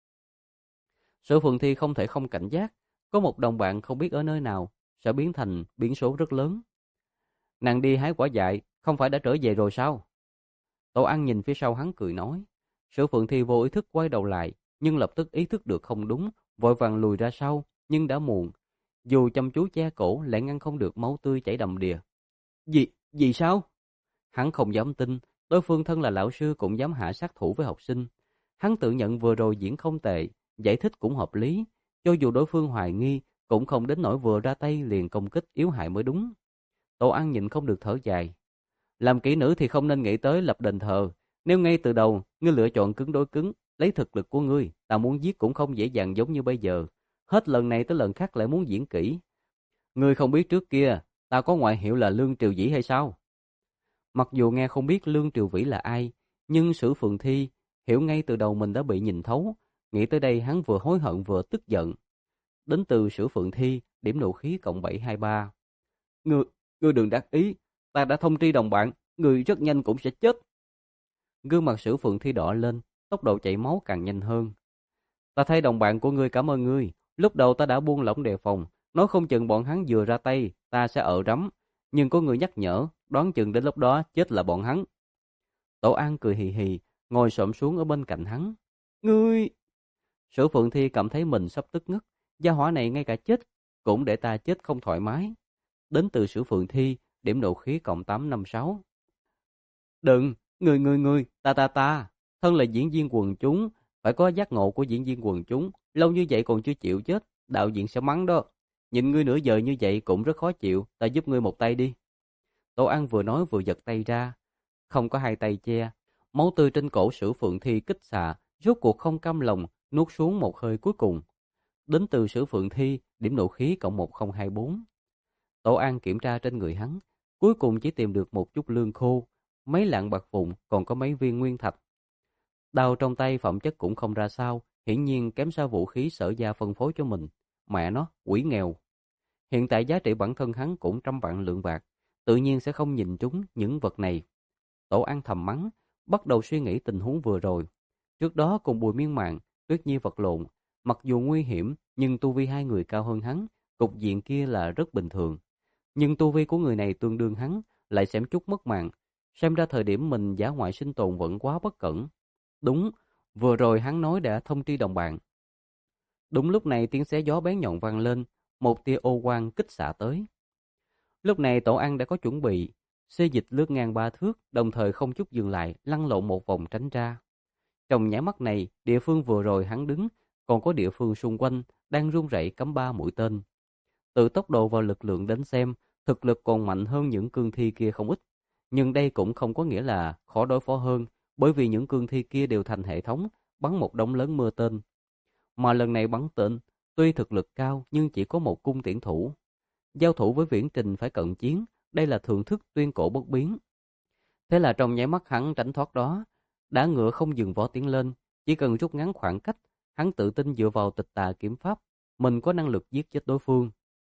Sử Phượng Thi không thể không cảnh giác, có một đồng bạn không biết ở nơi nào, sẽ biến thành biến số rất lớn. Nàng đi hái quả dại, không phải đã trở về rồi sao? Tổ An nhìn phía sau hắn cười nói. Sử Phượng Thi vô ý thức quay đầu lại, nhưng lập tức ý thức được không đúng, vội vàng lùi ra sau, nhưng đã muộn. Dù chăm chú che cổ lại ngăn không được máu tươi chảy đầm đìa. Gì, gì sao? Hắn không dám tin, đối phương thân là lão sư cũng dám hạ sát thủ với học sinh. Hắn tự nhận vừa rồi diễn không tệ, giải thích cũng hợp lý. Cho dù đối phương hoài nghi, cũng không đến nỗi vừa ra tay liền công kích yếu hại mới đúng. Tổ An nhịn không được thở dài. Làm kỹ nữ thì không nên nghĩ tới lập đền thờ. Nếu ngay từ đầu, ngươi lựa chọn cứng đối cứng, lấy thực lực của ngươi, ta muốn giết cũng không dễ dàng giống như bây giờ. Hết lần này tới lần khác lại muốn diễn kỹ. Ngươi không biết trước kia, ta có ngoại hiệu là Lương Triều Vĩ hay sao? Mặc dù nghe không biết Lương Triều Vĩ là ai, nhưng Sử Phượng Thi hiểu ngay từ đầu mình đã bị nhìn thấu. Nghĩ tới đây hắn vừa hối hận vừa tức giận. Đến từ Sử Phượng Thi, điểm nộ khí cộng bảy hai ba. Ngươi, ngươi đừng đắc ý, ta đã thông tri đồng bạn, ngươi rất nhanh cũng sẽ chết. Gương mặt Sử Phượng Thi đỏ lên, tốc độ chảy máu càng nhanh hơn. Ta thấy đồng bạn của ngươi cảm ơn ngươi, lúc đầu ta đã buông lỏng đề phòng, nói không chừng bọn hắn vừa ra tay, ta sẽ ở rắm, nhưng có người nhắc nhở, đoán chừng đến lúc đó chết là bọn hắn. Tổ An cười hì hì, ngồi xổm xuống ở bên cạnh hắn. Ngươi! Sử Phượng Thi cảm thấy mình sắp tức ngất, gia hỏa này ngay cả chết cũng để ta chết không thoải mái. Đến từ Sử Phượng Thi, điểm nộ khí cộng tám năm sáu. Đừng, người người người, ta ta ta, thân là diễn viên quần chúng, phải có giác ngộ của diễn viên quần chúng, lâu như vậy còn chưa chịu chết, đạo diễn sẽ mắng đó. Nhìn ngươi nửa giờ như vậy cũng rất khó chịu, ta giúp ngươi một tay đi. Tổ An vừa nói vừa giật tay ra, không có hai tay che, máu tươi trên cổ Sử Phượng Thi kích xạ, rốt cuộc không cam lòng, nuốt xuống một hơi cuối cùng. Đến từ Sử Phượng Thi, điểm nộ khí cộng một không hai bốn. Tổ An kiểm tra trên người hắn, cuối cùng chỉ tìm được một chút lương khô, mấy lạng bạc vụn, còn có mấy viên nguyên thạch. Đao trong tay phẩm chất cũng không ra sao, hiển nhiên kém xa vũ khí Sở gia phân phối cho mình. Mẹ nó, quỷ nghèo. Hiện tại giá trị bản thân hắn cũng trăm vạn lượng bạc, tự nhiên sẽ không nhìn trúng những vật này. Tổ An thầm mắng, bắt đầu suy nghĩ tình huống vừa rồi. Trước đó cùng Bùi Miên Mạn, Tuyết Nhi vật lộn, mặc dù nguy hiểm, nhưng tu vi hai người cao hơn hắn, cục diện kia là rất bình thường. Nhưng tu vi của người này tương đương hắn, lại xém chút mất mạng. Xem ra thời điểm mình giả ngoại sinh tồn vẫn quá bất cẩn. Đúng, vừa rồi hắn nói đã thông tri đồng bạn. Đúng lúc này tiếng xé gió bén nhọn vang lên, một tia ô quang kích xạ tới. Lúc này Tổ An đã có chuẩn bị, xê dịch lướt ngang ba thước, đồng thời không chút dừng lại, lăn lộn một vòng tránh ra. Trong nháy mắt này, địa phương vừa rồi hắn đứng, còn có địa phương xung quanh đang run rẩy cắm ba mũi tên. Từ tốc độ và lực lượng đến xem, thực lực còn mạnh hơn những cương thi kia không ít. Nhưng đây cũng không có nghĩa là khó đối phó hơn, bởi vì những cương thi kia đều thành hệ thống, bắn một đống lớn mưa tên. Mà lần này bắn tên, tuy thực lực cao nhưng chỉ có một cung tiễn thủ. Giao thủ với viễn trình phải cận chiến, đây là thượng thức tuyên cổ bất biến. Thế là trong nháy mắt hắn tránh thoát đó, đã ngựa không dừng vó tiến lên, chỉ cần rút ngắn khoảng cách, hắn tự tin dựa vào tịch tà kiếm pháp, mình có năng lực giết chết đối phương.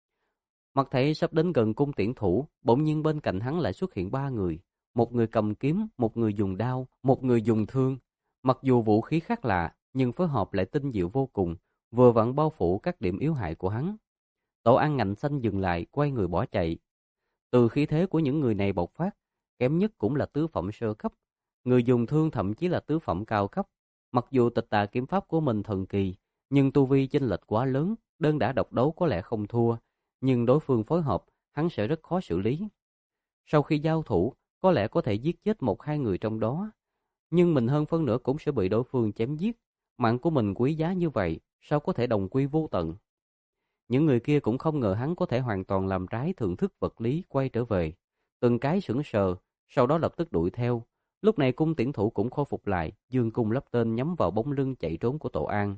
Mặt thấy sắp đến gần cung tiễn thủ, bỗng nhiên bên cạnh hắn lại xuất hiện ba người. Một người cầm kiếm, một người dùng đao, một người dùng thương. Mặc dù vũ khí khác lạ, nhưng phối hợp lại tinh diệu vô cùng, vừa vặn bao phủ các điểm yếu hại của hắn. Tổ An ngạnh xanh dừng lại, quay người bỏ chạy. Từ khí thế của những người này bộc phát, kém nhất cũng là tứ phẩm sơ cấp. Người dùng thương thậm chí là tứ phẩm cao cấp. Mặc dù tịch tà kiếm pháp của mình thần kỳ, nhưng tu vi chênh lệch quá lớn, đơn đả độc đấu có lẽ không thua, nhưng đối phương phối hợp, hắn sẽ rất khó xử lý. Sau khi giao thủ, có lẽ có thể giết chết một hai người trong đó, nhưng mình hơn phân nửa cũng sẽ bị đối phương chém giết. Mạng của mình quý giá như vậy, sao có thể đồng quy vô tận? Những người kia cũng không ngờ hắn có thể hoàn toàn làm trái thưởng thức vật lý quay trở về. Từng cái sững sờ, sau đó lập tức đuổi theo. Lúc này cung tiễn thủ cũng khôi phục lại, dương cung lắp tên nhắm vào bóng lưng chạy trốn của Tổ An.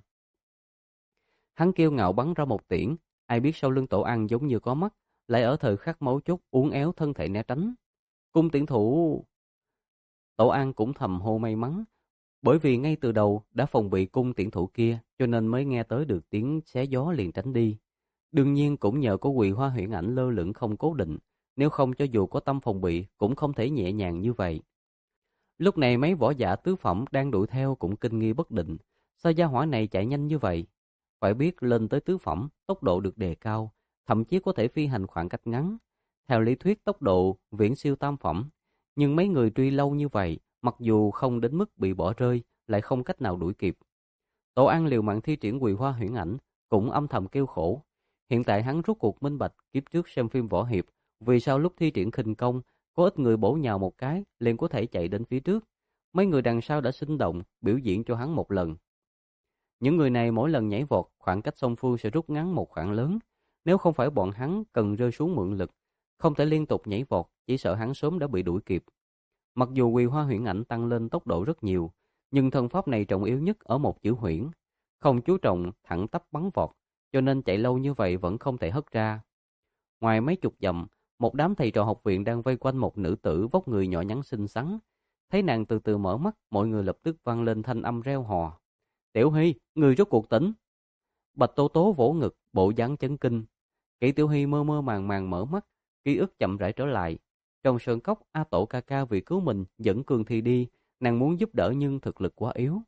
Hắn kiêu ngạo bắn ra một tiễn, ai biết sau lưng Tổ An giống như có mắt, lại ở thời khắc mấu chốt uốn éo thân thể né tránh. Cung tiễn thủ... Tổ An cũng thầm hô may mắn, bởi vì ngay từ đầu đã phòng bị cung tiễn thủ kia, cho nên mới nghe tới được tiếng xé gió liền tránh đi. Đương nhiên cũng nhờ có Quỳ Hoa Huyễn Ảnh lơ lửng không cố định, nếu không cho dù có tâm phòng bị cũng không thể nhẹ nhàng như vậy. Lúc này mấy võ giả tứ phẩm đang đuổi theo cũng kinh nghi bất định, sao gia hỏa này chạy nhanh như vậy? Phải biết lên tới tứ phẩm, tốc độ được đề cao, thậm chí có thể phi hành khoảng cách ngắn. Theo lý thuyết tốc độ viễn siêu tam phẩm, nhưng mấy người truy lâu như vậy, mặc dù không đến mức bị bỏ rơi, lại không cách nào đuổi kịp. Tổ An liều mạng thi triển Quỳ Hoa Huyễn Ảnh, cũng âm thầm kêu khổ. Hiện tại hắn rút cuộc minh bạch kiếp trước xem phim võ hiệp, vì sao lúc thi triển khinh công, có ít người bổ nhào một cái, liền có thể chạy đến phía trước. Mấy người đằng sau đã sinh động, biểu diễn cho hắn một lần. Những người này mỗi lần nhảy vọt, khoảng cách song phương sẽ rút ngắn một khoảng lớn. Nếu không phải bọn hắn cần rơi xuống mượn lực, không thể liên tục nhảy vọt, chỉ sợ hắn sớm đã bị đuổi kịp. Mặc dù Quỳ Hoa Huyễn Ảnh tăng lên tốc độ rất nhiều, nhưng thân pháp này trọng yếu nhất ở một chữ huyễn, không chú trọng thẳng tắp bắn vọt, cho nên chạy lâu như vậy vẫn không thể hất ra. Ngoài mấy chục dặm, một đám thầy trò học viện đang vây quanh một nữ tử vóc người nhỏ nhắn xinh xắn. Thấy nàng từ từ mở mắt, mọi người lập tức vang lên thanh âm reo hò. Tiểu Hy, người rốt cuộc tỉnh. Bạch Tố Tố vỗ ngực, bộ dáng chấn kinh. Kỷ Tiểu Hy mơ mơ màng màng mở mắt, ký ức chậm rãi trở lại. Trong sơn cốc, A Tổ ca ca vì cứu mình dẫn Cương Thi đi, nàng muốn giúp đỡ nhưng thực lực quá yếu.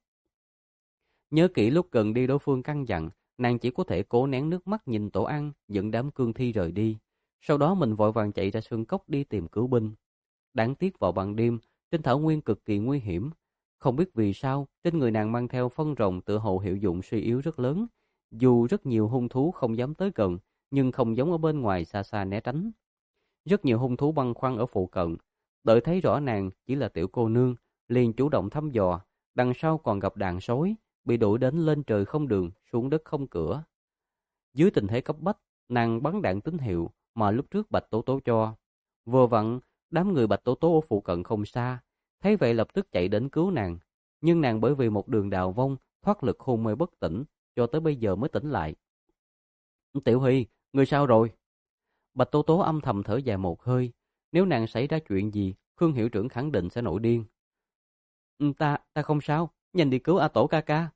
Nhớ kỹ lúc gần đi đối phương căn dặn, nàng chỉ có thể cố nén nước mắt nhìn Tổ An dẫn đám Cương Thi rời đi. Sau đó mình vội vàng chạy ra sơn cốc đi tìm cứu binh. Đáng tiếc vào ban đêm, trên thảo nguyên cực kỳ nguy hiểm. Không biết vì sao, trên người nàng mang theo phân rồng tựa hồ hiệu dụng suy yếu rất lớn. Dù rất nhiều hung thú không dám tới gần, nhưng không giống ở bên ngoài xa xa né tránh. Rất nhiều hung thú băn khoăn ở phụ cận, đợi thấy rõ nàng chỉ là tiểu cô nương, liền chủ động thăm dò, đằng sau còn gặp đàn sói, bị đuổi đến lên trời không đường, xuống đất không cửa. Dưới tình thế cấp bách, nàng bắn đạn tín hiệu mà lúc trước Bạch Tố Tố cho. Vừa vặn, đám người Bạch Tố Tố ở phụ cận không xa, thấy vậy lập tức chạy đến cứu nàng, nhưng nàng bởi vì một đường đào vong, thoát lực hôn mê bất tỉnh, cho tới bây giờ mới tỉnh lại. Tiểu Hy, người sao rồi? Bạch Tố Tố âm thầm thở dài một hơi, nếu nàng xảy ra chuyện gì, Khương hiệu trưởng khẳng định sẽ nổi điên. Ta, ta không sao, nhanh đi cứu A Tổ ca ca.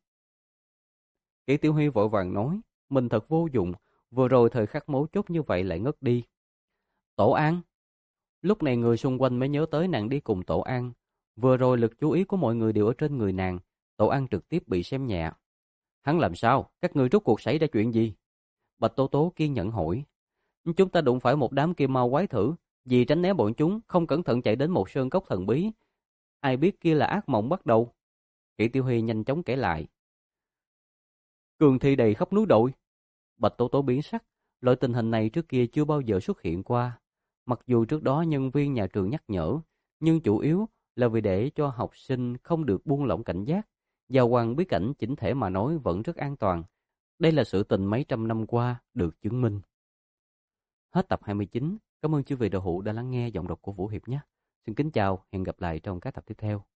Kỷ Tiểu Hy vội vàng nói, mình thật vô dụng, vừa rồi thời khắc mấu chốt như vậy lại ngất đi. Tổ An. Lúc này người xung quanh mới nhớ tới nàng đi cùng Tổ An. Vừa rồi lực chú ý của mọi người đều ở trên người nàng, Tổ An trực tiếp bị xem nhẹ. Hắn làm sao? Các ngươi rốt cuộc xảy ra chuyện gì? Bạch Tố Tố kiên nhẫn hỏi. Chúng ta đụng phải một đám kim mau quái thử, vì tránh né bọn chúng, không cẩn thận chạy đến một sơn cốc thần bí. Ai biết kia là ác mộng bắt đầu. Kỷ Tiểu Hy nhanh chóng kể lại. Cường thi đầy khắp núi đồi. Bạch Tố Tố biến sắc, loại tình hình này trước kia chưa bao giờ xuất hiện qua. Mặc dù trước đó nhân viên nhà trường nhắc nhở, nhưng chủ yếu là vì để cho học sinh không được buông lỏng cảnh giác. Giao quan bí cảnh chỉnh thể mà nói vẫn rất an toàn. Đây là sự tình mấy trăm năm qua được chứng minh. Hết tập hai mươi chín. Cảm ơn quý vị đạo hữu đã lắng nghe giọng đọc của Vũ Hiệp nhé. Xin kính chào, hẹn gặp lại trong các tập tiếp theo.